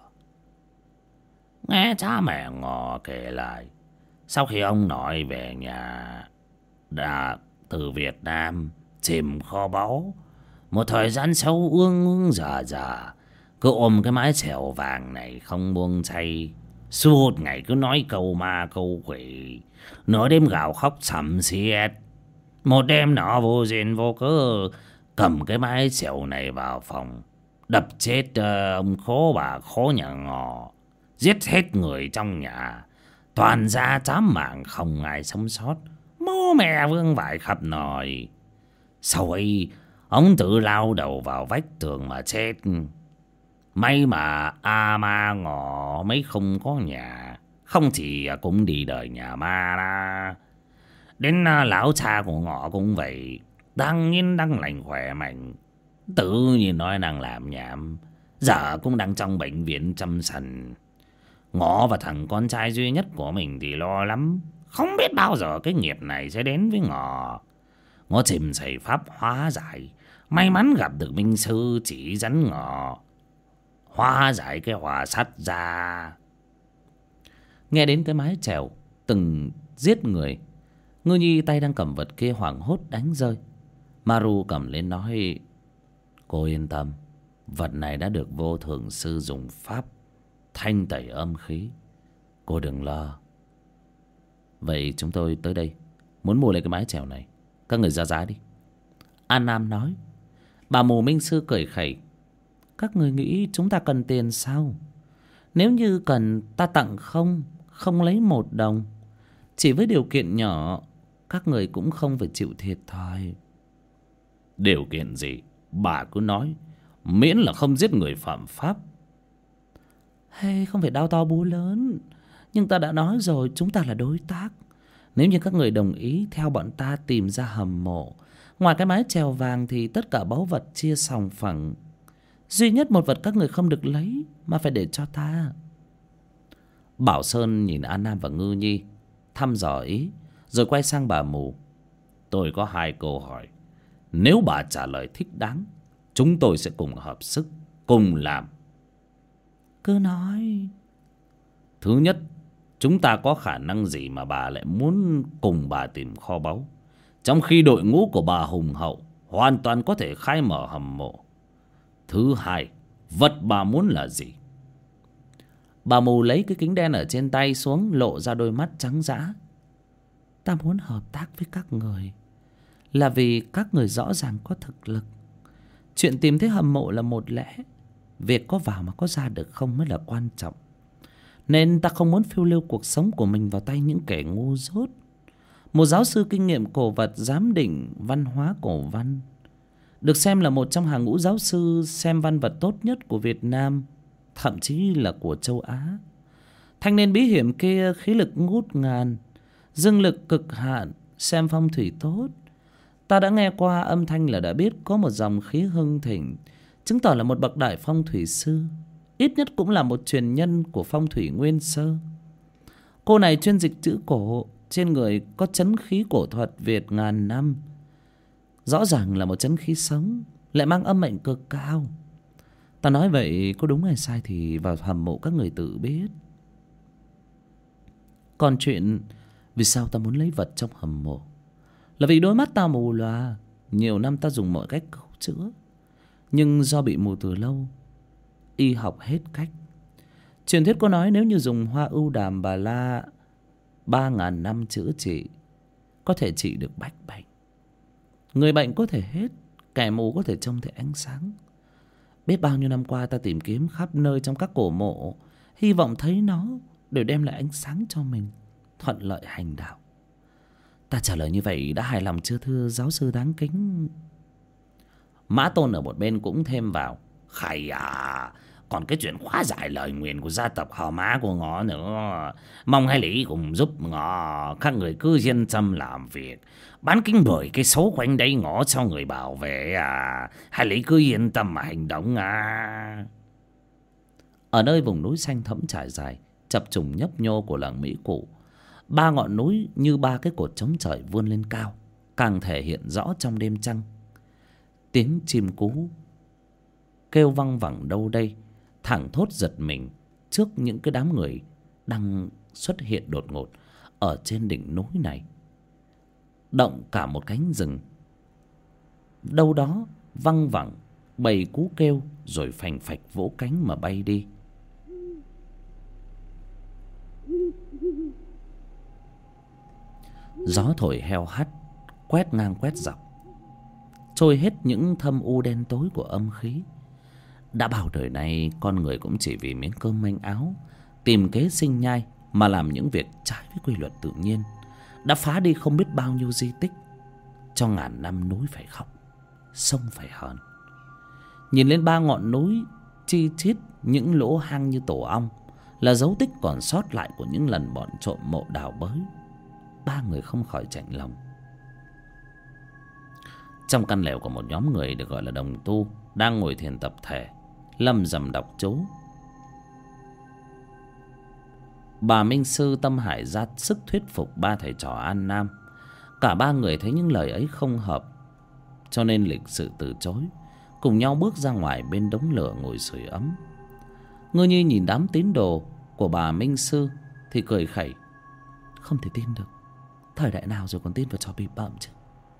Nghe cha mẹ Ngọ kể lại, sau khi ông nội về nhà đã từ Việt Nam tìm kho báu, một thời gian sau ương ương già già, cứ ôm cái mái chèo vàng này không buông tay, suốt ngày cứ nói câu ma câu quỷ, nửa đêm gào khóc sầm xiết. Một đêm nọ vô duyên vô cớ cầm cái mái chèo này vào phòng, đập chết uh, ông khố bà khố nhà Ngọ, giết hết người trong nhà, toàn gia chám mạng không ai sống sót, bố mẹ vương vãi khắp nơi. Sau ấy ông tự lao đầu vào vách tường mà chết. May mà A Ma Ngọ mấy không có nhà, không thì cũng đi đời nhà ma la. Đến lão cha của Ngọ cũng vậy, đang nhiên đang lành khỏe mạnh, tự nhiên nói đang làm nhảm, giờ cũng đang trong bệnh viện chăm sành. Ngọ và thằng con trai duy nhất của mình thì lo lắm, không biết bao giờ cái nghiệp này sẽ đến với Ngọ. Ngọ chìm xảy pháp hóa giải, may mắn gặp được minh sư chỉ dẫn Ngọ hóa giải cái hòa sắt ra. Nghe đến cái mái chèo từng giết người, Ngư Nhi tay đang cầm vật kia hoảng hốt đánh rơi. Maru cầm lên nói: Cô yên tâm, vật này đã được vô thượng sư dùng pháp thanh tẩy âm khí, cô đừng lo. Vậy chúng tôi tới đây muốn mua lại cái mái chèo này, các người ra giá đi. An Nam nói. Bà mù minh sư cười khẩy: Các người nghĩ chúng ta cần tiền sao? Nếu như cần, ta tặng không, không lấy một đồng. Chỉ với điều kiện nhỏ, các người cũng không phải chịu thiệt thòi. Điều kiện gì bà cứ nói, miễn là không giết người phạm pháp. Hay không phải đao to búa lớn, nhưng ta đã nói rồi, chúng ta là đối tác. Nếu như các người đồng ý theo bọn ta tìm ra hầm mộ, ngoài cái mái chèo vàng thì tất cả báu vật chia sòng phẳng. Duy nhất một vật các người không được lấy, mà phải để cho ta. Bảo Sơn nhìn An Nam và Ngư Nhi thăm dò ý, rồi quay sang bà mù. Tôi có hai câu hỏi, nếu bà trả lời thích đáng, chúng tôi sẽ cùng hợp sức, cùng làm. Cứ nói. Thứ nhất, chúng ta có khả năng gì mà bà lại muốn cùng bà tìm kho báu, trong khi đội ngũ của bà hùng hậu, hoàn toàn có thể khai mở hầm mộ. Thứ hai, vật bà muốn là gì? Bà mù lấy cái kính đen ở trên tay xuống, lộ ra đôi mắt trắng dã. Ta muốn hợp tác với các người là vì các người rõ ràng có thực lực. Chuyện tìm thấy hầm mộ là một lẽ, việc có vào mà có ra được không mới là quan trọng. nên ta không muốn phiêu lưu cuộc sống của mình vào tay những kẻ ngu dốt. Một giáo sư kinh nghiệm cổ vật giám định văn hóa cổ văn, được xem là một trong hàng ngũ giáo sư xem văn vật tốt nhất của Việt Nam, thậm chí là của châu Á. Thanh niên bí hiểm kia khí lực ngút ngàn, dương lực cực hạn, xem phong thủy tốt. Ta đã nghe qua âm thanh là đã biết có một dòng khí hưng thịnh, chứng tỏ là một bậc đại phong thủy sư, ít nhất cũng là một truyền nhân của phong thủy nguyên sơ. Cô này chuyên dịch chữ cổ, trên người có chấn khí cổ thuật Việt ngàn năm, rõ ràng là một chấn khí sống, lại mang âm mệnh cực cao. Ta nói vậy có đúng hay sai thì vào hầm mộ các người tự biết. Còn chuyện vì sao ta muốn lấy vật trong hầm mộ là vì đôi mắt ta mù lòa. Nhiều năm ta dùng mọi cách cứu chữa, nhưng do bị mù từ lâu, y học hết cách. Truyền thuyết có nói nếu như dùng hoa ưu đàm bà la ba ngàn năm chữa trị, có thể trị được bách bệnh. Người bệnh có thể hết, kẻ mù có thể trông thấy ánh sáng. Biết bao nhiêu năm qua ta tìm kiếm khắp nơi trong các cổ mộ, hy vọng thấy nó để đem lại ánh sáng cho mình, thuận lợi hành đạo. Ta trả lời như vậy đã hài lòng chưa thưa giáo sư đáng kính? Mã Tôn ở một bên cũng thêm vào: Khải à, còn cái chuyện khóa giải lời nguyền của gia tộc họ Mã của ngõ nữa. Mong hai lý cùng giúp ngõ, các người cứ yên tâm làm việc, bán kính bởi cái số quanh đây ngõ cho người bảo vệ à. Hai lý cứ yên tâm mà hành động à. Ở nơi vùng núi xanh thẫm trải dài, chập trùng nhấp nhô của làng Mỹ Cụ, ba ngọn núi như ba cái cột chống trời vươn lên cao, càng thể hiện rõ trong đêm trăng. Tiếng chim cú kêu văng vẳng đâu đây, thẳng thốt giật mình trước những cái đám người đang xuất hiện đột ngột ở trên đỉnh núi này. Động cả một cánh rừng, đâu đó văng vẳng bầy cú kêu, rồi phành phạch vỗ cánh mà bay đi. Gió thổi heo hắt, quét ngang quét dọc, trôi hết những thâm u đen tối của âm khí. Đã bao đời nay con người cũng chỉ vì miếng cơm manh áo, tìm kế sinh nhai mà làm những việc trái với quy luật tự nhiên, đã phá đi không biết bao nhiêu di tích, cho ngàn năm núi phải khóc, sông phải hờn. Nhìn lên ba ngọn núi chi chít những lỗ hang như tổ ong, là dấu tích còn sót lại của những lần bọn trộm mộ đào bới, ba người không khỏi chạnh lòng. Trong căn lều của một nhóm người được gọi là đồng tu đang ngồi thiền tập thể, lầm rầm đọc chú. Bà Minh Sư tâm hải ra sức thuyết phục ba thầy trò An Nam. Cả ba người thấy những lời ấy không hợp, cho nên lịch sự từ chối, cùng nhau bước ra ngoài bên đống lửa ngồi sưởi ấm. Ngư Nhi nhìn đám tín đồ của bà Minh Sư thì cười khẩy: không thể tin được, thời đại nào rồi còn tin vào trò bị bợm chứ.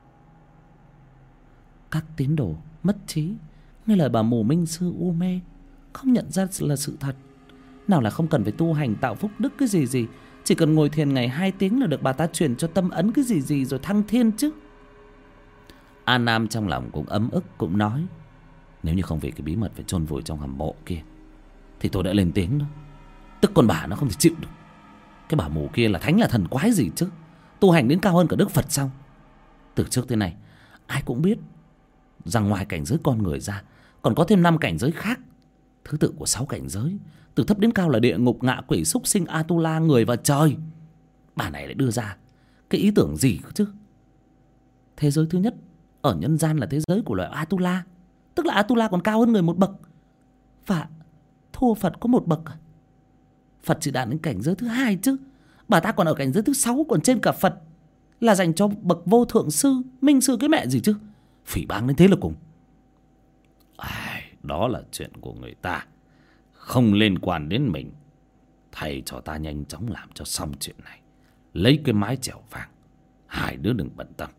Các tín đồ mất trí, nghe lời bà mù Minh Sư u mê, không nhận ra là sự thật. Nào là không cần phải tu hành tạo phúc đức cái gì gì, chỉ cần ngồi thiền ngày hai tiếng là được bà ta truyền cho tâm ấn cái gì gì rồi thăng thiên chứ. An Nam trong lòng cũng ấm ức, cũng nói: nếu như không vì cái bí mật phải chôn vùi trong hầm mộ kia thì tôi đã lên tiếng đó. Tức con bà nó không thể chịu được. Cái bà mù kia là thánh là thần quái gì chứ, tu hành đến cao hơn cả Đức Phật sao? Từ trước tới nay ai cũng biết rằng ngoài cảnh giới con người ra còn có thêm năm cảnh giới khác. Thứ tự của sáu cảnh giới từ thấp đến cao là địa ngục, ngạ quỷ, súc sinh, Atula, người và trời. Bà này lại đưa ra cái ý tưởng gì cơ chứ? Thế giới thứ nhất ở nhân gian là thế giới của loài Atula, tức là Atula còn cao hơn người một bậc, và thua Phật có một bậc. Phật chỉ đạt đến cảnh giới thứ hai chứ, bà ta còn ở cảnh giới thứ sáu, còn trên cả Phật, là dành cho bậc vô thượng sư, minh sư cái mẹ gì chứ. Phỉ báng đến thế là cùng. À, đó là chuyện của người ta, không liên quan đến mình. Thầy cho ta nhanh chóng làm cho xong chuyện này, lấy cái mái chèo vàng, hai đứa đừng bận tâm.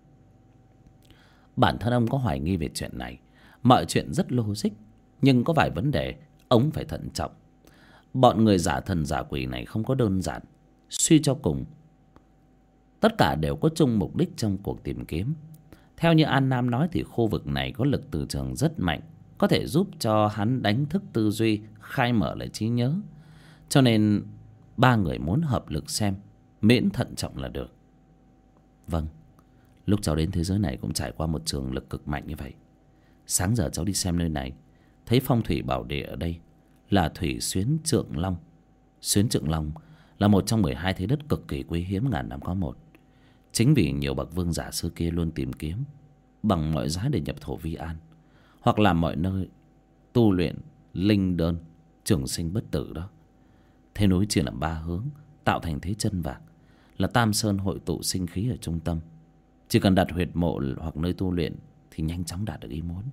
Bản thân ông có hoài nghi về chuyện này. Mọi chuyện rất logic, nhưng có vài vấn đề ông phải thận trọng. Bọn người giả thần giả quỷ này không có đơn giản. Suy cho cùng, tất cả đều có chung mục đích trong cuộc tìm kiếm. Theo như An Nam nói thì khu vực này có lực từ trường rất mạnh, có thể giúp cho hắn đánh thức tư duy, khai mở lại trí nhớ. cho nên ba người muốn hợp lực xem, miễn thận trọng là được. Vâng, lúc cháu đến thế giới này cũng trải qua một trường lực cực mạnh như vậy. Sáng giờ cháu đi xem nơi này, thấy phong thủy bảo địa ở đây là thủy xuyến Trượng Long. Xuyến Trượng Long là một trong mười hai thế đất cực kỳ quý hiếm ngàn năm có một. Chính vì nhiều bậc vương giả xưa kia luôn tìm kiếm bằng mọi giá để nhập thổ vi an, hoặc làm mọi nơi tu luyện linh đơn trường sinh bất tử đó. Thế núi chia làm ba hướng, tạo thành thế chân vạc, là Tam Sơn hội tụ sinh khí ở trung tâm. Chỉ cần đặt huyệt mộ hoặc nơi tu luyện thì nhanh chóng đạt được ý muốn.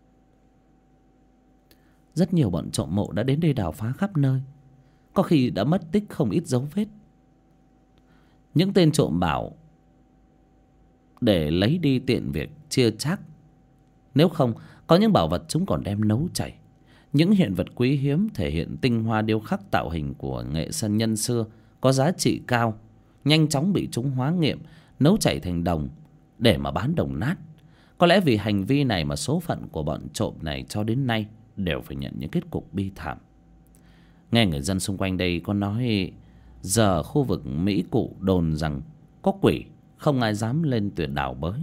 Rất nhiều bọn trộm mộ đã đến đây đào phá khắp nơi, có khi đã mất tích không ít dấu vết. Những tên trộm bảo để lấy đi tiện việc chia chác, nếu không có những bảo vật chúng còn đem nấu chảy. Những hiện vật quý hiếm thể hiện tinh hoa điêu khắc tạo hình của nghệ sân nhân xưa có giá trị cao, nhanh chóng bị chúng hóa nghiệm, nấu chảy thành đồng để mà bán đồng nát. Có lẽ vì hành vi này mà số phận của bọn trộm này cho đến nay đều phải nhận những kết cục bi thảm. Nghe người dân xung quanh đây có nói, giờ khu vực Mỹ Cụ đồn rằng có quỷ, không ai dám lên tuyệt đảo bới.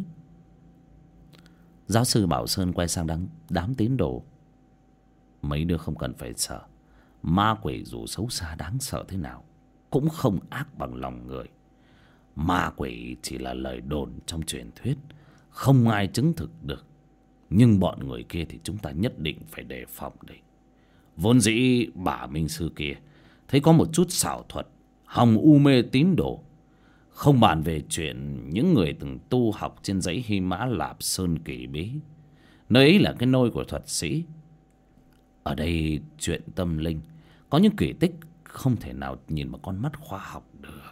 Giáo sư Bảo Sơn quay sang đám, đám tín đồ. Mấy đứa không cần phải sợ. Ma quỷ dù xấu xa đáng sợ thế nào cũng không ác bằng lòng người. Ma quỷ chỉ là lời đồn trong truyền thuyết, không ai chứng thực được. Nhưng bọn người kia thì chúng ta nhất định phải đề phòng đấy. Vốn dĩ bà Minh Sư kia thấy có một chút xảo thuật, hòng u mê tín đồ. Không bàn về chuyện những người từng tu học trên dãy Hy Mã Lạp Sơn kỳ bí. Nơi ấy là cái nôi của thuật sĩ. Ở đây chuyện tâm linh, có những kỳ tích không thể nào nhìn bằng con mắt khoa học được.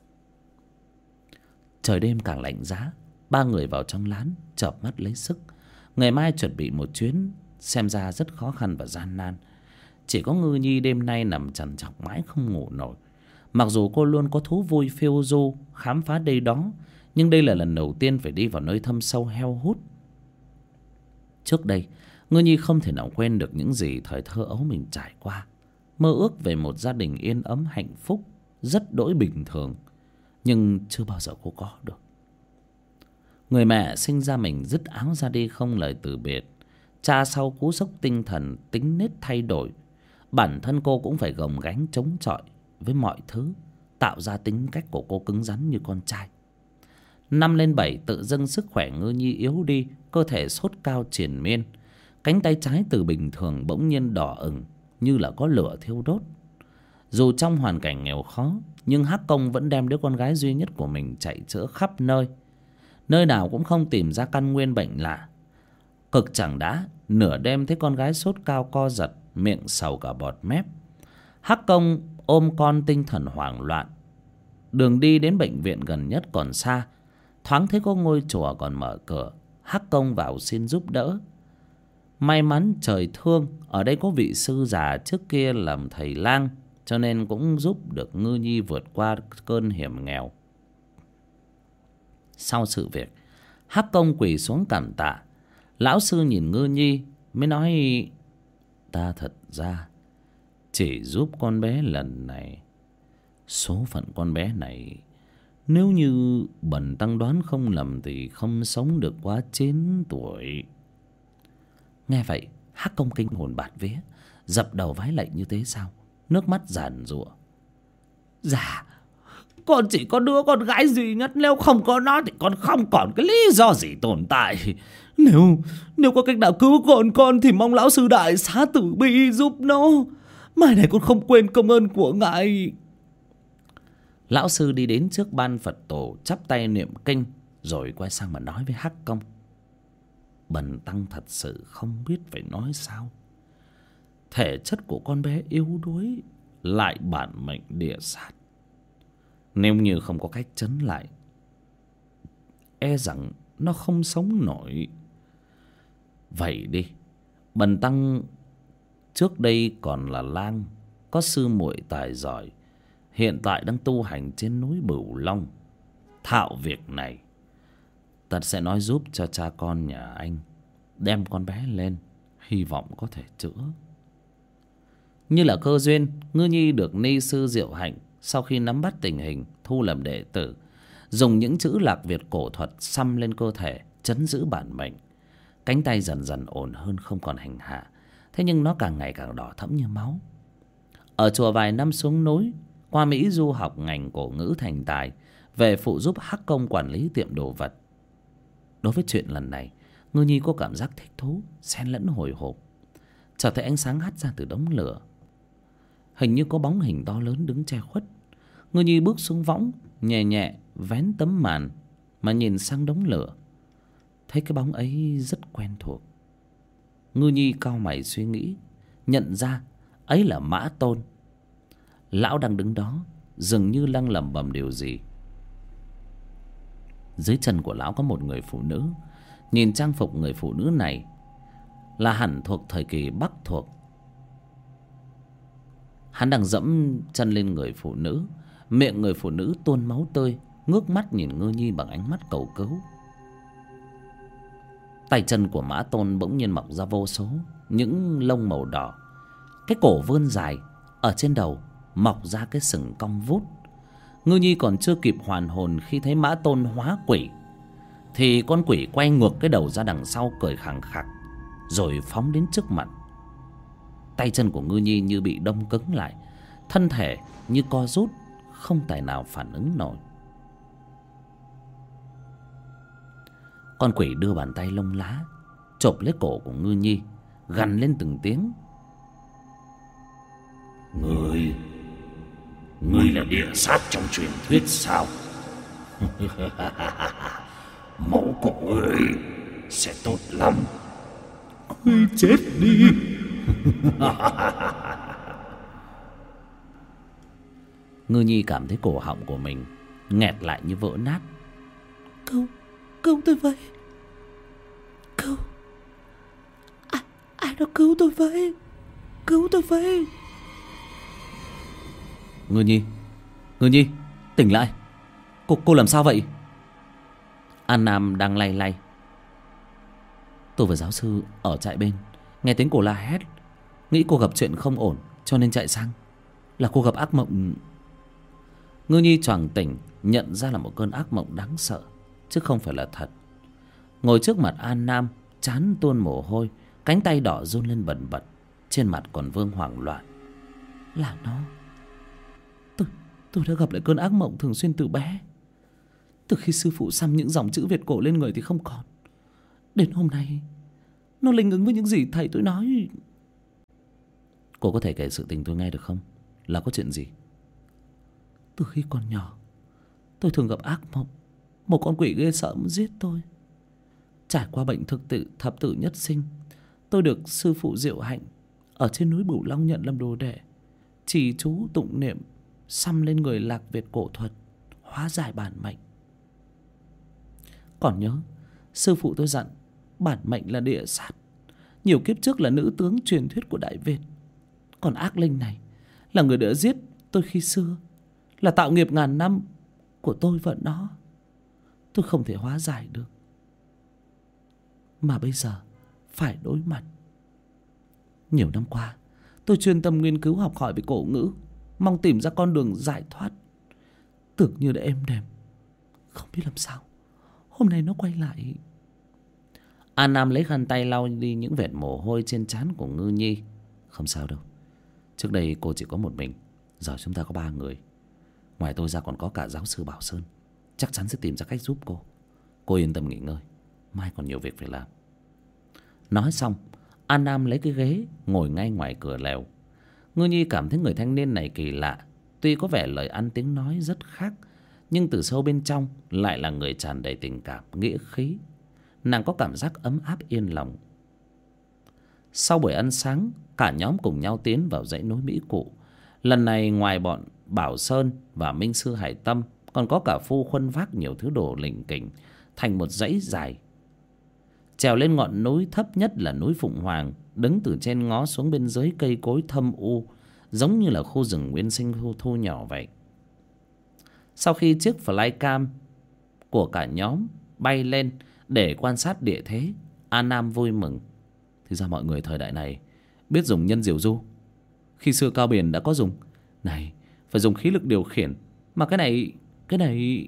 Trời đêm càng lạnh giá, ba người vào trong lán chợp mắt lấy sức. Ngày mai chuẩn bị một chuyến xem ra rất khó khăn và gian nan. Chỉ có Ngư Nhi đêm nay nằm trằn trọc mãi không ngủ nổi. Mặc dù cô luôn có thú vui phiêu du khám phá đây đó, nhưng đây là lần đầu tiên phải đi vào nơi thâm sâu heo hút. Trước đây Ngư Nhi không thể nào quên được những gì thời thơ ấu mình trải qua. Mơ ước về một gia đình yên ấm hạnh phúc rất đỗi bình thường, nhưng chưa bao giờ cô có được. Người mẹ sinh ra mình dứt áo ra đi không lời từ biệt. Cha sau cú sốc tinh thần tính nết thay đổi, bản thân cô cũng phải gồng gánh chống chọi với mọi thứ, tạo ra tính cách của cô cứng rắn như con trai. Năm lên bảy tự dưng sức khỏe Ngư Nhi yếu đi, cơ thể sốt cao triền miên. Cánh tay trái từ bình thường bỗng nhiên đỏ ửng như là có lửa thiêu đốt. Dù trong hoàn cảnh nghèo khó, nhưng Hắc Công vẫn đem đứa con gái duy nhất của mình chạy chữa khắp nơi. Nơi nào cũng không tìm ra căn nguyên bệnh lạ. Cực chẳng đã, nửa đêm thấy con gái sốt cao co giật, miệng sầu cả bọt mép. Hắc Công ôm con tinh thần hoảng loạn. Đường đi đến bệnh viện gần nhất còn xa. Thoáng thấy có ngôi chùa còn mở cửa, Hắc Công vào xin giúp đỡ. May mắn trời thương, ở đây có vị sư già trước kia làm thầy lang, cho nên cũng giúp được Ngư Nhi vượt qua cơn hiểm nghèo. Sau sự việc, Hắc Công quỳ xuống cảm tạ. Lão sư nhìn Ngư Nhi mới nói, ta thật ra chỉ giúp con bé lần này. Số phận con bé này, nếu như bần tăng đoán không lầm thì không sống được quá chín tuổi. Nghe vậy, Hắc Công kinh hồn bạt vía, dập đầu vái lạy như thế sao, nước mắt giàn giụa. Dạ, con chỉ có đứa con gái duy nhất, nếu không có nó thì con không còn cái lý do gì tồn tại. Nếu nếu có cách nào cứu con con thì mong lão sư đại xá tử bi giúp nó. Mai này con không quên công ơn của ngài. Lão sư đi đến trước ban Phật tổ, chắp tay niệm kinh, rồi quay sang mà nói với Hắc Công. Bần tăng thật sự không biết phải nói sao. Thể chất của con bé yếu đuối, lại bản mệnh địa sát. Nếu như không có cách trấn lại, e rằng nó không sống nổi. Vậy đi, bần tăng trước đây còn là lang, có sư muội tài giỏi, hiện tại đang tu hành trên núi Bửu Long. Thạo việc này, ta sẽ nói giúp cho cha con nhà anh đem con bé lên, hy vọng có thể chữa. Như là cơ duyên, Ngư Nhi được ni sư Diệu Hạnh sau khi nắm bắt tình hình thu làm đệ tử, dùng những chữ lạc Việt cổ thuật xăm lên cơ thể trấn giữ bản mệnh. Cánh tay dần dần ổn hơn, không còn hành hạ. Thế nhưng nó càng ngày càng đỏ thẫm như máu. Ở chùa vài năm xuống núi, qua Mỹ du học ngành cổ ngữ thành tài, về phụ giúp Hắc Công quản lý tiệm đồ vật. Đối với chuyện lần này, Ngư Nhi có cảm giác thích thú xen lẫn hồi hộp. Chợt thấy ánh sáng hắt ra từ đống lửa, hình như có bóng hình to lớn đứng che khuất. Ngư Nhi bước xuống võng, nhẹ nhẹ vén tấm màn mà nhìn sang đống lửa. Thấy cái bóng ấy rất quen thuộc. Ngư Nhi cau mày suy nghĩ, nhận ra ấy là Mã Tôn. Lão đang đứng đó, dường như đang lẩm bẩm điều gì. Dưới chân của lão có một người phụ nữ. Nhìn trang phục người phụ nữ này là hẳn thuộc thời kỳ Bắc thuộc. Hắn đang dẫm chân lên người phụ nữ. Miệng người phụ nữ tuôn máu tươi, ngước mắt nhìn Ngư Nhi bằng ánh mắt cầu cứu. Tay chân của Mã Tôn bỗng nhiên mọc ra vô số những lông màu đỏ. Cái cổ vươn dài, ở trên đầu mọc ra cái sừng cong vút. Ngư Nhi còn chưa kịp hoàn hồn khi thấy Mã Tôn hóa quỷ, thì con quỷ quay ngược cái đầu ra đằng sau, cười khẳng khặc, rồi phóng đến trước mặt. Tay chân của Ngư Nhi như bị đông cứng lại, thân thể như co rút, không tài nào phản ứng nổi. Con quỷ đưa bàn tay lông lá chộp lấy cổ của Ngư Nhi, gằn lên từng tiếng. Ngươi, ngươi là địa sát trong truyền thuyết sao? Mẫu của ngươi sẽ tốt lắm. Ngươi chết đi. Ngư Nhi cảm thấy cổ họng của mình nghẹt lại như vỡ nát. Cứu, cứu tôi với. Cứu. Ai, ai đó cứu tôi với. Cứu tôi với. Ngư Nhi, Ngư Nhi, tỉnh lại. Cô, cô làm sao vậy? An Nam đang lay lay. Tôi và giáo sư ở trại bên, nghe tiếng cô la hét, nghĩ cô gặp chuyện không ổn cho nên chạy sang. Là cô gặp ác mộng. Ngư Nhi choàng tỉnh, nhận ra là một cơn ác mộng đáng sợ, chứ không phải là thật. Ngồi trước mặt An Nam, trán tuôn mồ hôi, cánh tay đỏ run lên bần bật, trên mặt còn vương hoảng loạn. Là nó. Tôi, tôi đã gặp lại cơn ác mộng thường xuyên từ bé. Từ khi sư phụ xăm những dòng chữ Việt cổ lên người thì không còn. Đến hôm nay, nó linh ứng với những gì thầy tôi nói. Cô có thể kể sự tình tôi nghe được không? Là có chuyện gì? Từ khi còn nhỏ, tôi thường gặp ác mộng. Một con quỷ ghê sợ muốn giết tôi. Trải qua bệnh thực tự thập tử nhất sinh, tôi được sư phụ Diệu Hạnh ở trên núi Bửu Long nhận làm đồ đệ, chỉ chú tụng niệm, xăm lên người lạc Việt cổ thuật, hóa giải bản mệnh. Còn nhớ, sư phụ tôi dặn bản mệnh là địa sát, nhiều kiếp trước là nữ tướng truyền thuyết của Đại Việt. Còn ác linh này là người đã giết tôi khi xưa, là tạo nghiệp ngàn năm của tôi và nó. Tôi không thể hóa giải được, mà bây giờ phải đối mặt. Nhiều năm qua, tôi chuyên tâm nghiên cứu học hỏi về cổ ngữ, mong tìm ra con đường giải thoát. Tưởng như đã êm đềm, không biết làm sao hôm nay nó quay lại. An Nam lấy khăn tay lau đi những vệt mồ hôi trên trán của Ngư Nhi. Không sao đâu. Trước đây cô chỉ có một mình, giờ chúng ta có ba người. Ngoài tôi ra còn có cả giáo sư Bảo Sơn, chắc chắn sẽ tìm ra cách giúp cô. Cô yên tâm nghỉ ngơi, mai còn nhiều việc phải làm. Nói xong, An Nam lấy cái ghế ngồi ngay ngoài cửa lều. Ngư Nhi cảm thấy người thanh niên này kỳ lạ. Tuy có vẻ lời ăn tiếng nói rất khác, nhưng từ sâu bên trong lại là người tràn đầy tình cảm, nghĩa khí. Nàng có cảm giác ấm áp yên lòng. Sau buổi ăn sáng, cả nhóm cùng nhau tiến vào dãy núi Mỹ Cụ. Lần này ngoài bọn Bảo Sơn và Minh Sư Hải Tâm, còn có cả Phu Khuân vác nhiều thứ đồ lỉnh kỉnh thành một dãy dài. Trèo lên ngọn núi thấp nhất là núi Phụng Hoàng, đứng từ trên ngó xuống bên dưới cây cối thâm u, giống như là khu rừng nguyên sinh thu, thu nhỏ vậy. Sau khi chiếc flycam của cả nhóm bay lên để quan sát địa thế, An Nam vui mừng. Thì ra mọi người thời đại này biết dùng nhân diều du. Khi xưa Cao Biển đã có dùng. Này, phải dùng khí lực điều khiển. Mà cái này, cái này...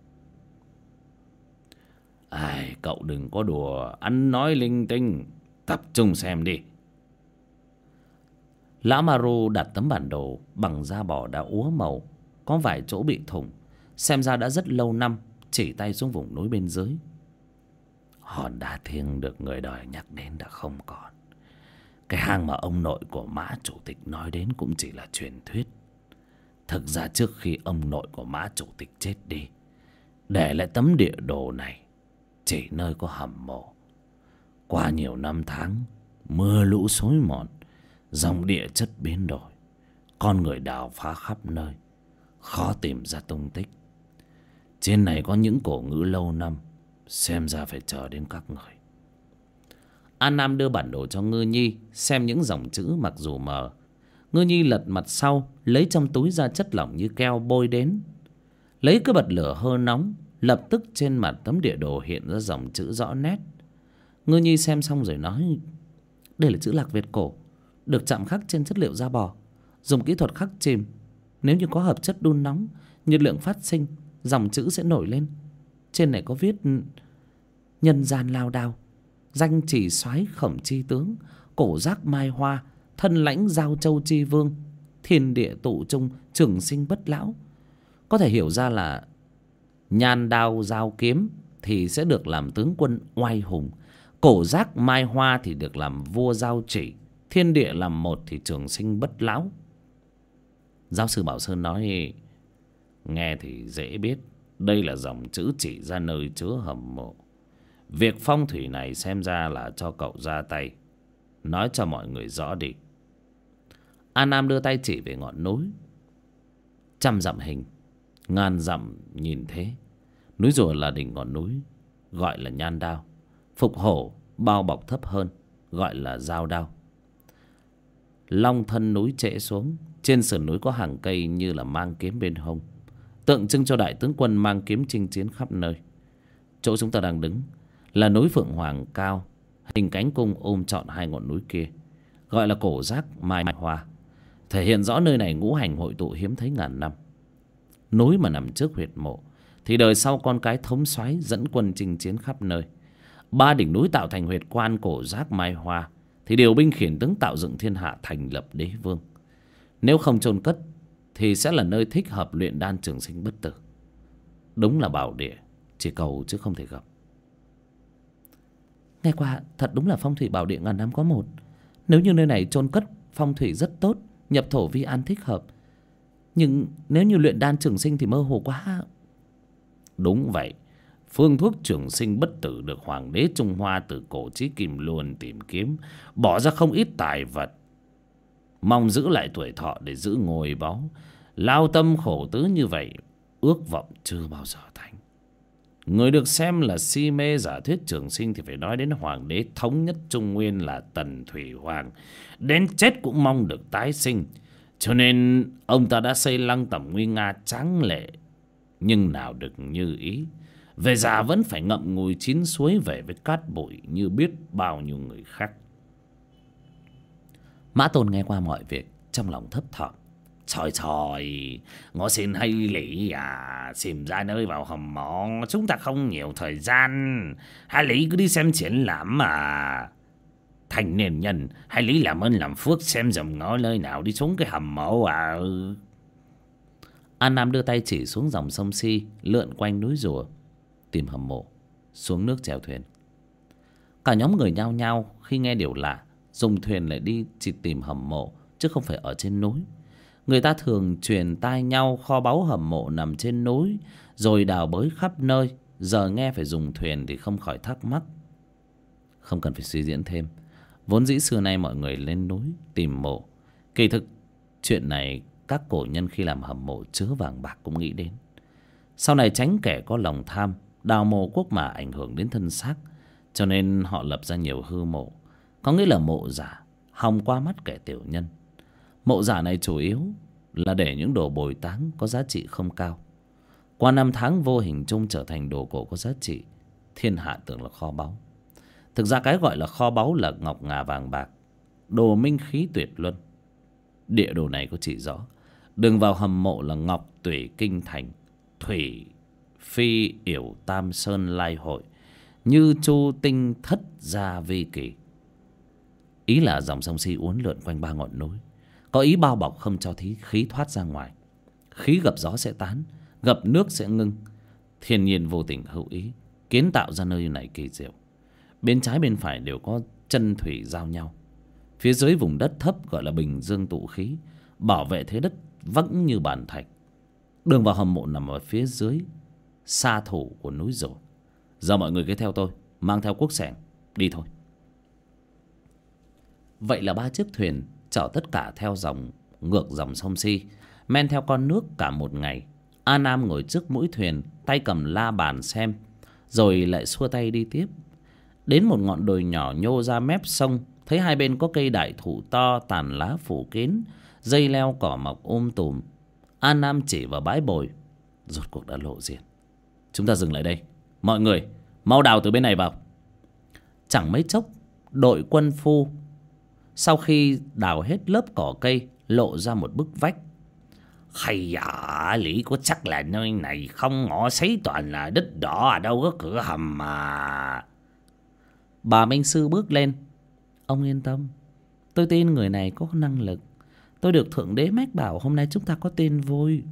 Ai, cậu đừng có đùa ăn nói linh tinh, tập trung xem đi. Lão Maru đặt tấm bản đồ bằng da bò đã úa màu, có vài chỗ bị thủng, xem ra đã rất lâu năm, chỉ tay xuống vùng núi bên dưới. Hòn đá thiêng được người đời nhắc đến đã không còn. Cái hang mà ông nội của Mã chủ tịch nói đến cũng chỉ là truyền thuyết. Thực ra trước khi ông nội của Mã chủ tịch chết đi, để lại tấm địa đồ này chỉ nơi có hầm mộ. Qua nhiều năm tháng, mưa lũ xối mòn, dòng địa chất biến đổi, con người đào phá khắp nơi, khó tìm ra tung tích. Trên này có những cổ ngữ lâu năm, xem ra phải chờ đến các người. An Nam đưa bản đồ cho Ngư Nhi xem những dòng chữ mặc dù mờ. Ngư Nhi lật mặt sau, lấy trong túi ra chất lỏng như keo bôi đến. Lấy cái bật lửa hơ nóng, lập tức trên mặt tấm địa đồ hiện ra dòng chữ rõ nét. Ngư Nhi xem xong rồi nói: đây là chữ Lạc Việt cổ, được chạm khắc trên chất liệu da bò, dùng kỹ thuật khắc chìm. Nếu như có hợp chất đun nóng, nhiệt lượng phát sinh, dòng chữ sẽ nổi lên. Trên này có viết: nhân gian lao đao, danh chỉ soái Khổng Chi tướng, cổ giác Mai Hoa, thân lãnh Giao Châu Chi Vương, thiên địa tụ trung, trường sinh bất lão. Có thể hiểu ra là nhan đao giao kiếm thì sẽ được làm tướng quân oai hùng, cổ giác Mai Hoa thì được làm vua giao chỉ, thiên địa làm một thì trường sinh bất lão. Giáo sư Bảo Sơn nói: nghe thì dễ biết, đây là dòng chữ chỉ ra nơi chứa hầm mộ. Việc phong thủy này xem ra là cho cậu ra tay, nói cho mọi người rõ đi. An Nam đưa tay chỉ về ngọn núi. Trăm dặm hình, ngàn dặm nhìn thế. Núi rùa là đỉnh ngọn núi, gọi là nhan đao. Phục hổ bao bọc thấp hơn, gọi là giao đao. Long thân núi trễ xuống, trên sườn núi có hàng cây như là mang kiếm bên hông, tượng trưng cho đại tướng quân mang kiếm chinh chiến khắp nơi. Chỗ chúng ta đang đứng là núi Phượng Hoàng cao, hình cánh cung ôm trọn hai ngọn núi kia, gọi là cổ giác Mai Hoa, thể hiện rõ nơi này ngũ hành hội tụ hiếm thấy ngàn năm. Núi mà nằm trước huyệt mộ thì đời sau con cái thống soái dẫn quân chinh chiến khắp nơi. Ba đỉnh núi tạo thành huyệt quan cổ giác Mai Hoa thì điều binh khiển tướng tạo dựng thiên hạ, thành lập đế vương. Nếu không chôn cất thì sẽ là nơi thích hợp luyện đan trường sinh bất tử. Đúng là bảo địa, chỉ cầu chứ không thể gặp. Nghe qua thật đúng là phong thủy bảo địa ngàn năm có một. Nếu như nơi này chôn cất phong thủy rất tốt, nhập thổ vi an thích hợp. Nhưng nếu như luyện đan trường sinh thì mơ hồ quá. Đúng vậy, phương thuốc trường sinh bất tử được hoàng đế Trung Hoa từ cổ chí kim luôn tìm kiếm, bỏ ra không ít tài vật, mong giữ lại tuổi thọ để giữ ngôi báu. Lao tâm khổ tứ như vậy, ước vọng chưa bao giờ thành. Người được xem là si mê giả thuyết trường sinh thì phải nói đến hoàng đế thống nhất Trung Nguyên là Tần Thủy Hoàng, đến chết cũng mong được tái sinh. Cho nên ông ta đã xây lăng tẩm nguy nga tráng lệ, nhưng nào được như ý. Về già vẫn phải ngậm ngùi chín suối về với cát bụi như biết bao nhiêu người khác. Mã Tôn nghe qua mọi việc, trong lòng thấp thỏm. Trời trời, ngõ xin hay lý à, tìm ra nơi vào hầm mộ, chúng ta không nhiều thời gian. Hai lý cứ đi xem triển lãm mà. Thành niên nhân, hai lý làm ơn làm phước xem dùm ngõ nơi nào đi xuống cái hầm mộ à. An Nam đưa tay chỉ xuống dòng sông Si lượn quanh núi rùa, tìm hầm mộ, xuống nước chèo thuyền. Cả nhóm người nhao nhao khi nghe điều lạ, dùng thuyền lại đi chỉ tìm hầm mộ chứ không phải ở trên núi. Người ta thường truyền tai nhau kho báu hầm mộ nằm trên núi, rồi đào bới khắp nơi. Giờ nghe phải dùng thuyền thì không khỏi thắc mắc. Không cần phải suy diễn thêm, vốn dĩ xưa nay mọi người lên núi tìm mộ. Kỳ thực chuyện này các cổ nhân khi làm hầm mộ chứa vàng bạc cũng nghĩ đến. Sau này tránh kẻ có lòng tham đào mộ quốc mà ảnh hưởng đến thân xác, cho nên họ lập ra nhiều hư mộ, có nghĩa là mộ giả, hòng qua mắt kẻ tiểu nhân. Mộ giả này chủ yếu là để những đồ bồi táng có giá trị không cao, qua năm tháng vô hình chung trở thành đồ cổ có giá trị, thiên hạ tưởng là kho báu. Thực ra cái gọi là kho báu là ngọc ngà vàng bạc, đồ minh khí tuyệt luân. Địa đồ này có chỉ rõ đường vào hầm mộ là Ngọc Tủy Kinh Thành, Thủy Phi Yểu Tam Sơn Lai Hội, Như Chu Tinh Thất Gia Vi Kỳ. Ý là dòng sông Si uốn lượn quanh ba ngọn núi, có ý bao bọc không cho thí khí thoát ra ngoài. Khí gặp gió sẽ tán, gặp nước sẽ ngưng. Thiên nhiên vô tình hữu ý kiến tạo ra nơi này kỳ diệu. Bên trái bên phải đều có chân thủy giao nhau. Phía dưới vùng đất thấp gọi là bình dương tụ khí, bảo vệ thế đất vững như bàn thạch. Đường vào hầm mộ nằm ở phía dưới sa thủ của núi Rùa. Giờ mọi người cứ theo tôi, mang theo cuốc xẻng đi thôi. Vậy là ba chiếc thuyền chở tất cả theo dòng ngược dòng sông Si, men theo con nước cả một ngày. A Nam ngồi trước mũi thuyền, tay cầm la bàn xem, rồi lại xua tay đi tiếp. Đến một ngọn đồi nhỏ nhô ra mép sông, thấy hai bên có cây đại thụ to, tàn lá phủ kín, dây leo cỏ mọc um tùm. A Nam chỉ vào bãi bồi, rốt cuộc đã lộ diện. Chúng ta dừng lại đây, mọi người mau đào từ bên này vào. Chẳng mấy chốc, đội quân phu sau khi đào hết lớp cỏ cây lộ ra một bức vách. Hay dạ, Lý có chắc là nơi này không, ngõ xấy toàn là đất đỏ, à đâu có cửa hầm mà. Bà Minh Sư bước lên. Ông yên tâm, tôi tin người này có năng lực. Tôi được Thượng Đế mách bảo hôm nay chúng ta có tin vui.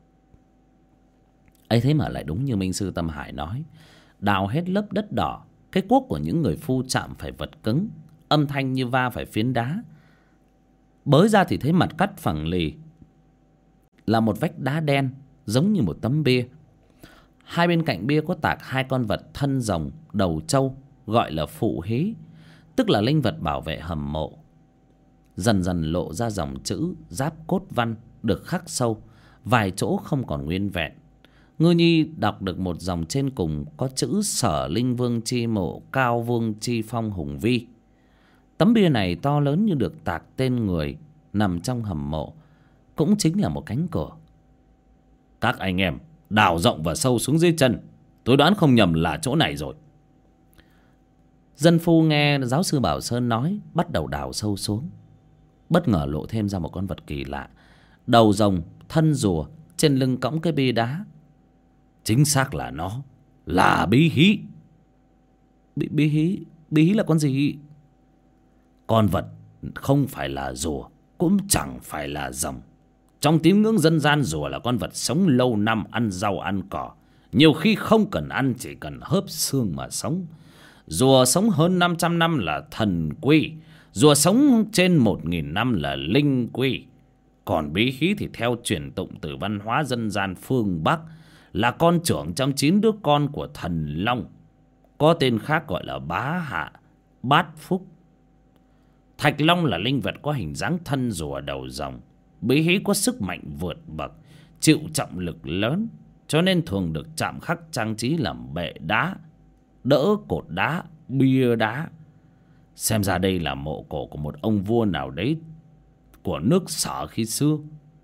Ấy thế mà lại đúng như Minh Sư Tâm Hải nói. Đào hết lớp đất đỏ, cái cuốc của những người phu chạm phải vật cứng, âm thanh như va phải phiến đá. Bới ra thì thấy mặt cắt phẳng lì là một vách đá đen giống như một tấm bia. Hai bên cạnh bia có tạc hai con vật thân rồng đầu trâu, gọi là phụ hí, tức là linh vật bảo vệ hầm mộ. Dần dần lộ ra dòng chữ giáp cốt văn được khắc sâu, vài chỗ không còn nguyên vẹn. Ngư Nhi đọc được một dòng trên cùng có chữ Sở Linh Vương chi mộ, Cao Vương chi phong hùng vi. Tấm bia này to lớn như được tạc tên người nằm trong hầm mộ, cũng chính là một cánh cửa. Các anh em đào rộng và sâu xuống dưới chân, tôi đoán không nhầm là chỗ này rồi. Dân phu nghe giáo sư Bảo Sơn nói, bắt đầu đào sâu xuống. Bất ngờ lộ thêm ra một con vật kỳ lạ, đầu rồng, thân rùa, trên lưng cõng cái bia đá. Chính xác là nó, là bí hí. Bí, bí hí? Bí hí là con gì? Con vật không phải là rùa, cũng chẳng phải là rồng. Trong tín ngưỡng dân gian, rùa là con vật sống lâu năm, ăn rau ăn cỏ, nhiều khi không cần ăn, chỉ cần hớp xương mà sống. Rùa sống hơn năm trăm năm là thần quy, rùa sống trên một nghìn năm là linh quy. Còn bí hí thì theo truyền tụng từ văn hóa dân gian phương Bắc, là con trưởng trong chín đứa con của thần Long, có tên khác gọi là Bá Hạ, Bát Phúc. Thạch Long là linh vật có hình dáng thân rùa đầu rồng. Bí hí có sức mạnh vượt bậc, chịu trọng lực lớn, cho nên thường được chạm khắc trang trí làm bệ đá, đỡ cột đá, bia đá. Xem ra đây là mộ cổ của một ông vua nào đấy của nước Sở khi xưa.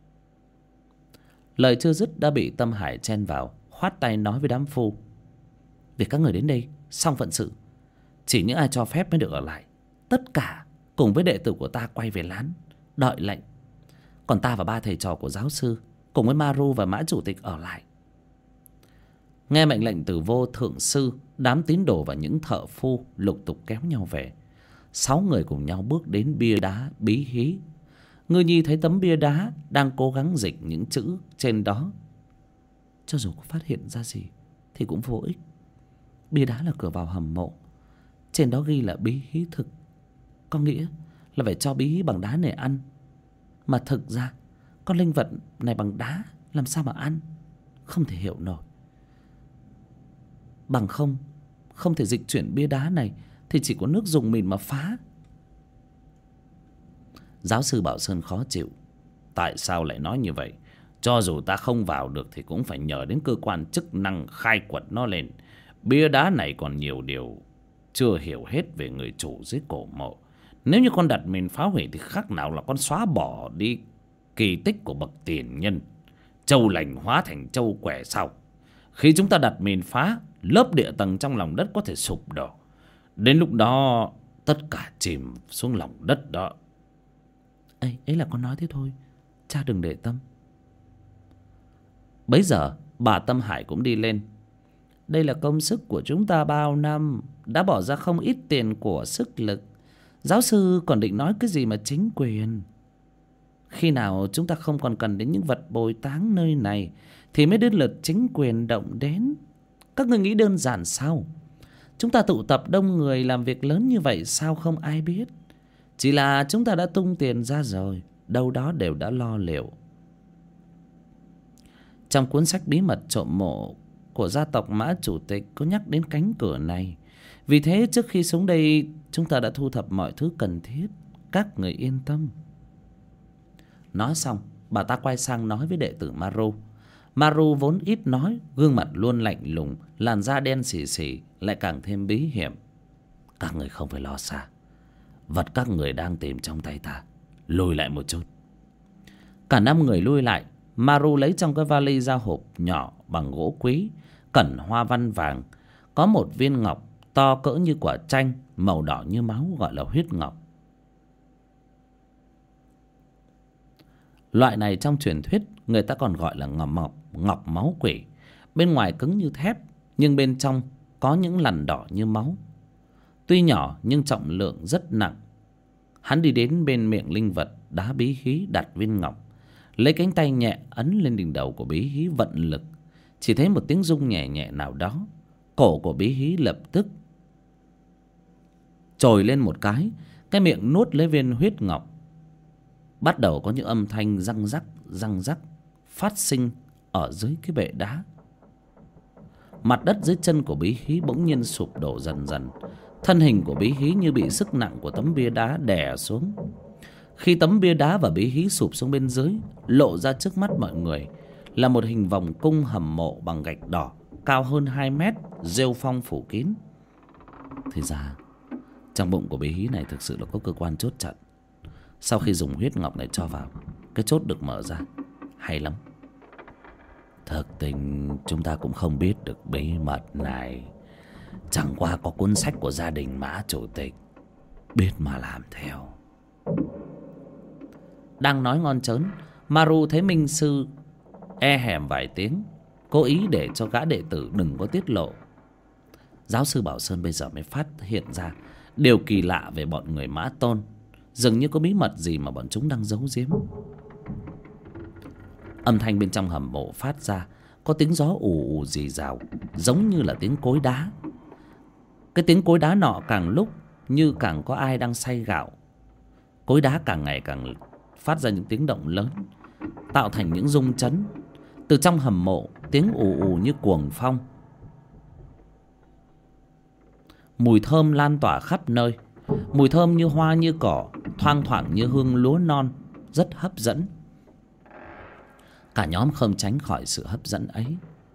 Lời chưa dứt đã bị Tâm Hải chen vào, khoát tay nói với đám phu: Để các người đến đây xong phận sự, chỉ những ai cho phép mới được ở lại. Tất cả cùng với đệ tử của ta quay về lán đợi lệnh. Còn ta và ba thầy trò của giáo sư cùng với Maru và Mã chủ tịch ở lại. Nghe mệnh lệnh từ Vô Thượng Sư, đám tín đồ và những thợ phu lục tục kéo nhau về. Sáu người cùng nhau bước đến bia đá bí hí. Ngư Nhi thấy tấm bia đá đang cố gắng dịch những chữ trên đó. Cho dù có phát hiện ra gì thì cũng vô ích. Bia đá là cửa vào hầm mộ, trên đó ghi là bí hí thực, có nghĩa là phải cho bí hí bằng đá này ăn. Mà thực ra con linh vật này bằng đá làm sao mà ăn, không thể hiểu nổi. Bằng không không thể dịch chuyển bia đá này thì chỉ có nước dùng mìn mà phá. Giáo sư Bảo Sơn khó chịu. Tại sao lại nói như vậy? Cho dù ta không vào được thì cũng phải nhờ đến cơ quan chức năng khai quật nó lên. Bia đá này còn nhiều điều chưa hiểu hết về người chủ dưới cổ mộ. Nếu như con đặt mìn phá hủy thì khác nào là con xóa bỏ đi kỳ tích của bậc tiền nhân. Châu lành hóa thành châu quẻ sau. Khi chúng ta đặt mìn phá, lớp địa tầng trong lòng đất có thể sụp đổ. Đến lúc đó tất cả chìm xuống lòng đất đó. ấy ấy là con nói thế thôi, cha đừng để tâm. Bấy giờ bà Tâm Hải cũng đi lên. Đây là công sức của chúng ta bao năm, đã bỏ ra không ít tiền của sức lực. Giáo sư còn định nói cái gì mà chính quyền? Khi nào chúng ta không còn cần đến những vật bồi táng nơi này thì mới đến lượt chính quyền động đến. Các người nghĩ đơn giản sao? Chúng ta tụ tập đông người làm việc lớn như vậy sao không ai biết? Chỉ là chúng ta đã tung tiền ra rồi, đâu đó đều đã lo liệu. Trong cuốn sách bí mật trộm mộ của gia tộc Mã chủ tịch có nhắc đến cánh cửa này. Vì thế trước khi xuống đây chúng ta đã thu thập mọi thứ cần thiết. Các người yên tâm. Nói xong, bà ta quay sang nói với đệ tử Maru. Maru vốn ít nói, gương mặt luôn lạnh lùng, làn da đen xì xì, lại càng thêm bí hiểm. Các người không phải lo xa. Vật các người đang tìm trong tay ta, lùi lại một chút. Cả năm người lui lại. Maru lấy trong cái vali ra hộp nhỏ bằng gỗ quý, cẩn hoa văn vàng. Có một viên ngọc to cỡ như quả chanh, màu đỏ như máu, gọi là huyết ngọc. Loại này trong truyền thuyết người ta còn gọi là ngọc ngọc, ngọc máu quỷ. Bên ngoài cứng như thép, nhưng bên trong có những lằn đỏ như máu. Tuy nhỏ nhưng trọng lượng rất nặng. Hắn đi đến bên miệng linh vật đá bí hí, đặt viên ngọc, lấy cánh tay nhẹ ấn lên đỉnh đầu của bí hí vận lực. Chỉ thấy một tiếng rung nhẹ nhẹ nào đó. Cổ của bí hí lập tức trồi lên một cái. Cái miệng nuốt lấy viên huyết ngọc. Bắt đầu có những âm thanh răng rắc răng rắc phát sinh ở dưới cái bệ đá. Mặt đất dưới chân của bí hí bỗng nhiên sụp đổ dần dần. Thân hình của bí hí như bị sức nặng của tấm bia đá đè xuống. Khi tấm bia đá và bí hí sụp xuống bên dưới, lộ ra trước mắt mọi người là một hình vòng cung hầm mộ bằng gạch đỏ, cao hơn hai mét, rêu phong phủ kín. Thì ra trong bụng của bí hí này thực sự là có cơ quan chốt chặn. Sau khi dùng huyết ngọc này cho vào, cái chốt được mở ra. Hay lắm. Thực tình chúng ta cũng không biết được bí mật này. Chẳng qua có cuốn sách của gia đình Mã chủ tịch, biết mà làm theo. Đang nói ngon chớn, Maru thấy Minh sư e hèm vài tiếng, cố ý để cho gã đệ tử đừng có tiết lộ. Giáo sư Bảo Sơn bây giờ mới phát hiện ra điều kỳ lạ về bọn người Mã Tôn. Dường như có bí mật gì mà bọn chúng đang giấu giếm. Âm thanh bên trong hầm mộ phát ra, có tiếng gió ù ù rì rào, giống như là tiếng cối đá. Cái tiếng cối đá nọ càng lúc như càng có ai đang xay gạo. Cối đá càng ngày càng phát ra những tiếng động lớn, tạo thành những rung chấn. Từ trong hầm mộ, tiếng ù ù như cuồng phong. Mùi thơm lan tỏa khắp nơi. Mùi thơm như hoa như cỏ, thoang thoảng như hương lúa non, rất hấp dẫn. Cả nhóm không tránh khỏi sự hấp dẫn ấy.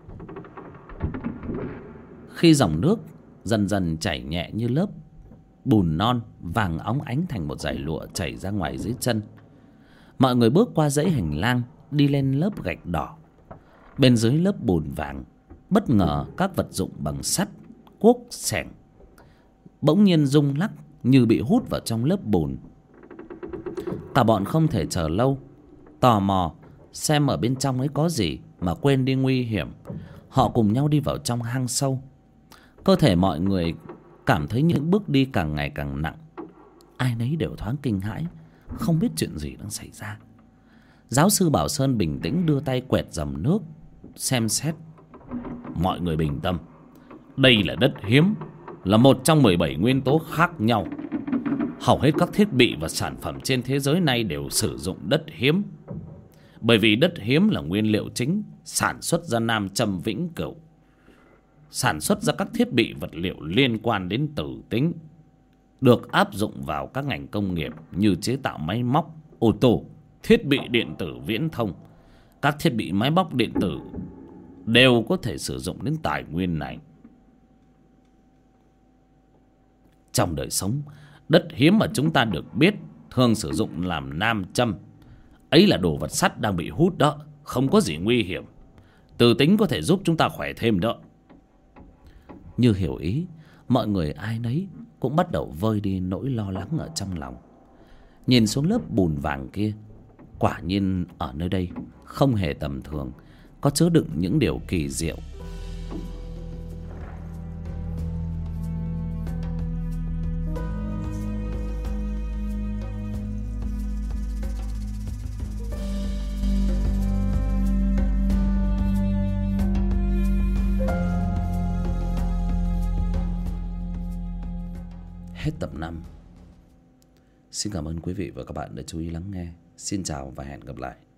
Khi dòng nước dần dần chảy nhẹ như lớp bùn non vàng óng ánh thành một dải lụa chảy ra ngoài dưới chân, mọi người bước qua dãy hành lang, đi lên lớp gạch đỏ. Bên dưới lớp bùn vàng, bất ngờ các vật dụng bằng sắt, cuốc, xẻng bỗng nhiên rung lắc như bị hút vào trong lớp bùn. Cả bọn không thể chờ lâu, tò mò xem ở bên trong ấy có gì mà quên đi nguy hiểm. Họ cùng nhau đi vào trong hang sâu. Cơ thể mọi người cảm thấy những bước đi càng ngày càng nặng. Ai nấy đều thoáng kinh hãi, không biết chuyện gì đang xảy ra. Giáo sư Bảo Sơn bình tĩnh đưa tay quẹt dòng nước, xem xét. Mọi người bình tâm. Đây là đất hiếm, là một trong mười bảy nguyên tố khác nhau. Hầu hết các thiết bị và sản phẩm trên thế giới này đều sử dụng đất hiếm. Bởi vì đất hiếm là nguyên liệu chính sản xuất ra nam châm vĩnh cửu, sản xuất ra các thiết bị vật liệu liên quan đến tử tính, được áp dụng vào các ngành công nghiệp như chế tạo máy móc, ô tô, thiết bị điện tử viễn thông. Các thiết bị máy móc điện tử đều có thể sử dụng đến tài nguyên này. Trong đời sống, đất hiếm mà chúng ta được biết thường sử dụng làm nam châm. Ấy là đồ vật sắt đang bị hút đó, không có gì nguy hiểm. Tử tính có thể giúp chúng ta khỏe thêm đó. Như hiểu ý, mọi người ai nấy cũng bắt đầu vơi đi nỗi lo lắng ở trong lòng. nhìn xuống lớp bùn vàng kia. Quả nhiên ở nơi đây không hề tầm thường, có chứa đựng những điều kỳ diệu. Hết tập năm. Xin cảm ơn quý vị và các bạn đã chú ý lắng nghe. Xin chào và hẹn gặp lại.